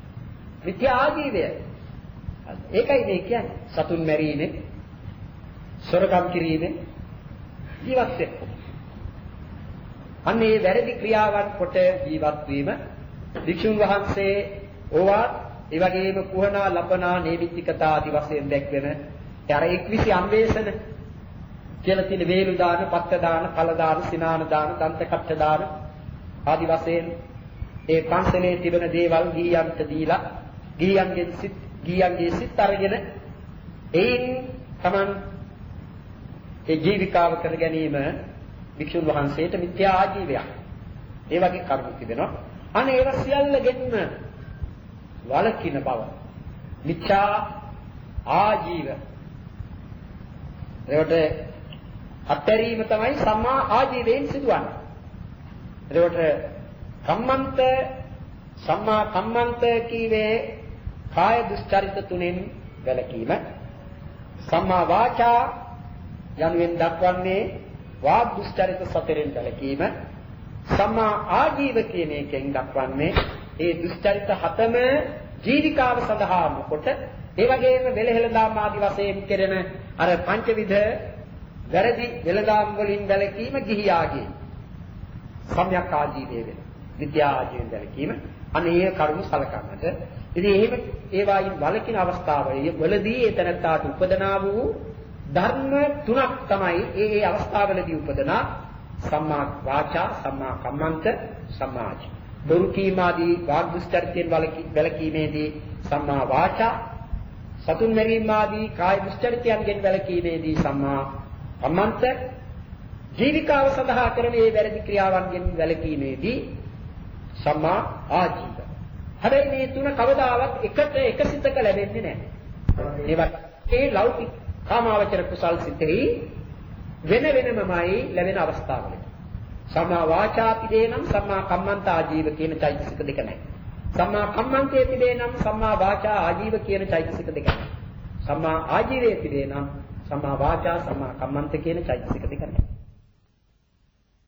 මිත්‍යා ආජීවය. ඒකයි මේ කියන්නේ. සතුන් මැරීමේ සොරකම් කිරීමෙන් ජීවත් වෙනවා. අන්න ඒ වැරදි ක්‍රියාවන් කොට ජීවත් වීම වික්ෂුන් වහන්සේ ඕවා ඒ වගේම කුහනා ලපනා නේවිතිකතා ආදි වශයෙන් දැක්වෙන ඒ අර එක්විසි අන්වේෂණ කියලා තියෙන වේලු දාන, පත්ත දාන, කල දාන, සිනාන දාන, දන්ත කට්ට දාන ආදි වශයෙන් ඒ පන්සලේ තිබෙන දේවල් ගිහියන්ට දීලා ගිහියන්ගේ සිත් ගිහියන්ගේ සිත් අරගෙන එයින් Taman ඒ ජීවිකාව කර ගැනීම වික්ෂුන් වහන්සේට මිත්‍යා ආජීවයක්. ඒ වගේ කරුණු තිබෙනවා. අනේ ඒව සියල්ලගෙන්ම වළකින බව. මිත්‍යා ආජීව. ඒකට අත්හැරීම තමයි සම්මා ආජීවයෙන් සිදුවන්නේ. ඒකට කම්මන්ත සම්මා කම්මන්ත කීවේ කාය දුස්චරිත තුනෙන් වැළකීම. සම්මා වාචා යනුවෙන් දක්වන්නේ වාග් දුස්චරිත සතරෙන් වැළකීම. සම්මා ආජීව කියන එකෙන් දක්වන්නේ ඒ දුස්චරිත හතම ජීවිකාව සඳහාම කොට ඒ වගේම වෙලහෙළදාම් ආදි වශයෙන් කෙරෙන අර පංචවිධ වැරදි වෙළදාම් වලින් වැළකීම ගිහියාගේ සම්‍යක් ආජීවය වෙන. විද්‍යා ආජීවයෙන් වැළකීම අනේ කරුණු සලකන්නට. ඉතින් එහෙම ඒවායින් වළකින අවස්ථාවලදී වලදී එතනට උපදනා වූ ධර්ම තුනක් තමයි ඒ ඒ අවස්ථාවලදී උපදනා සම්මා වාචා, සම්මා කම්මන්ත, සම්මා ආජීව. බොරු කීම ආදී වාග් දුස්චරිතයෙන් වැළකීමේදී සම්මා වාචා, සතුන් මැරීම ආදී කාය දුස්චරිතයන්ගෙන් වැළකීමේදී සම්මා කම්මන්ත, ජීවිකාව සඳහා කරන මේ වැරදි ක්‍රියාවන්ගෙන් වැළකීමේදී සම්මා ආජීව. හැබැයි මේ තුන කවදාවත් එකට එකසිතක ලැබෙන්නේ නැහැ. ඒවත් ඒ ලෞකික කාමාවචර කුසල් සිතෙහි වෙන වෙනමමයි ලැබෙන අවස්ථාවලදී. සම්මා වාචා පිටේ නම් සම්මා කම්මන්ත ආජීව කියන චෛතසික දෙක නැහැ. සම්මා කම්මන්තයේ පිටේ නම් සම්මා වාචා ආජීව කියන චෛතසික දෙක නැහැ. සම්මා ආජීවයේ පිටේ නම් සම්මා වාචා සම්මා කම්මන්ත කියන චෛතසික දෙක නැහැ.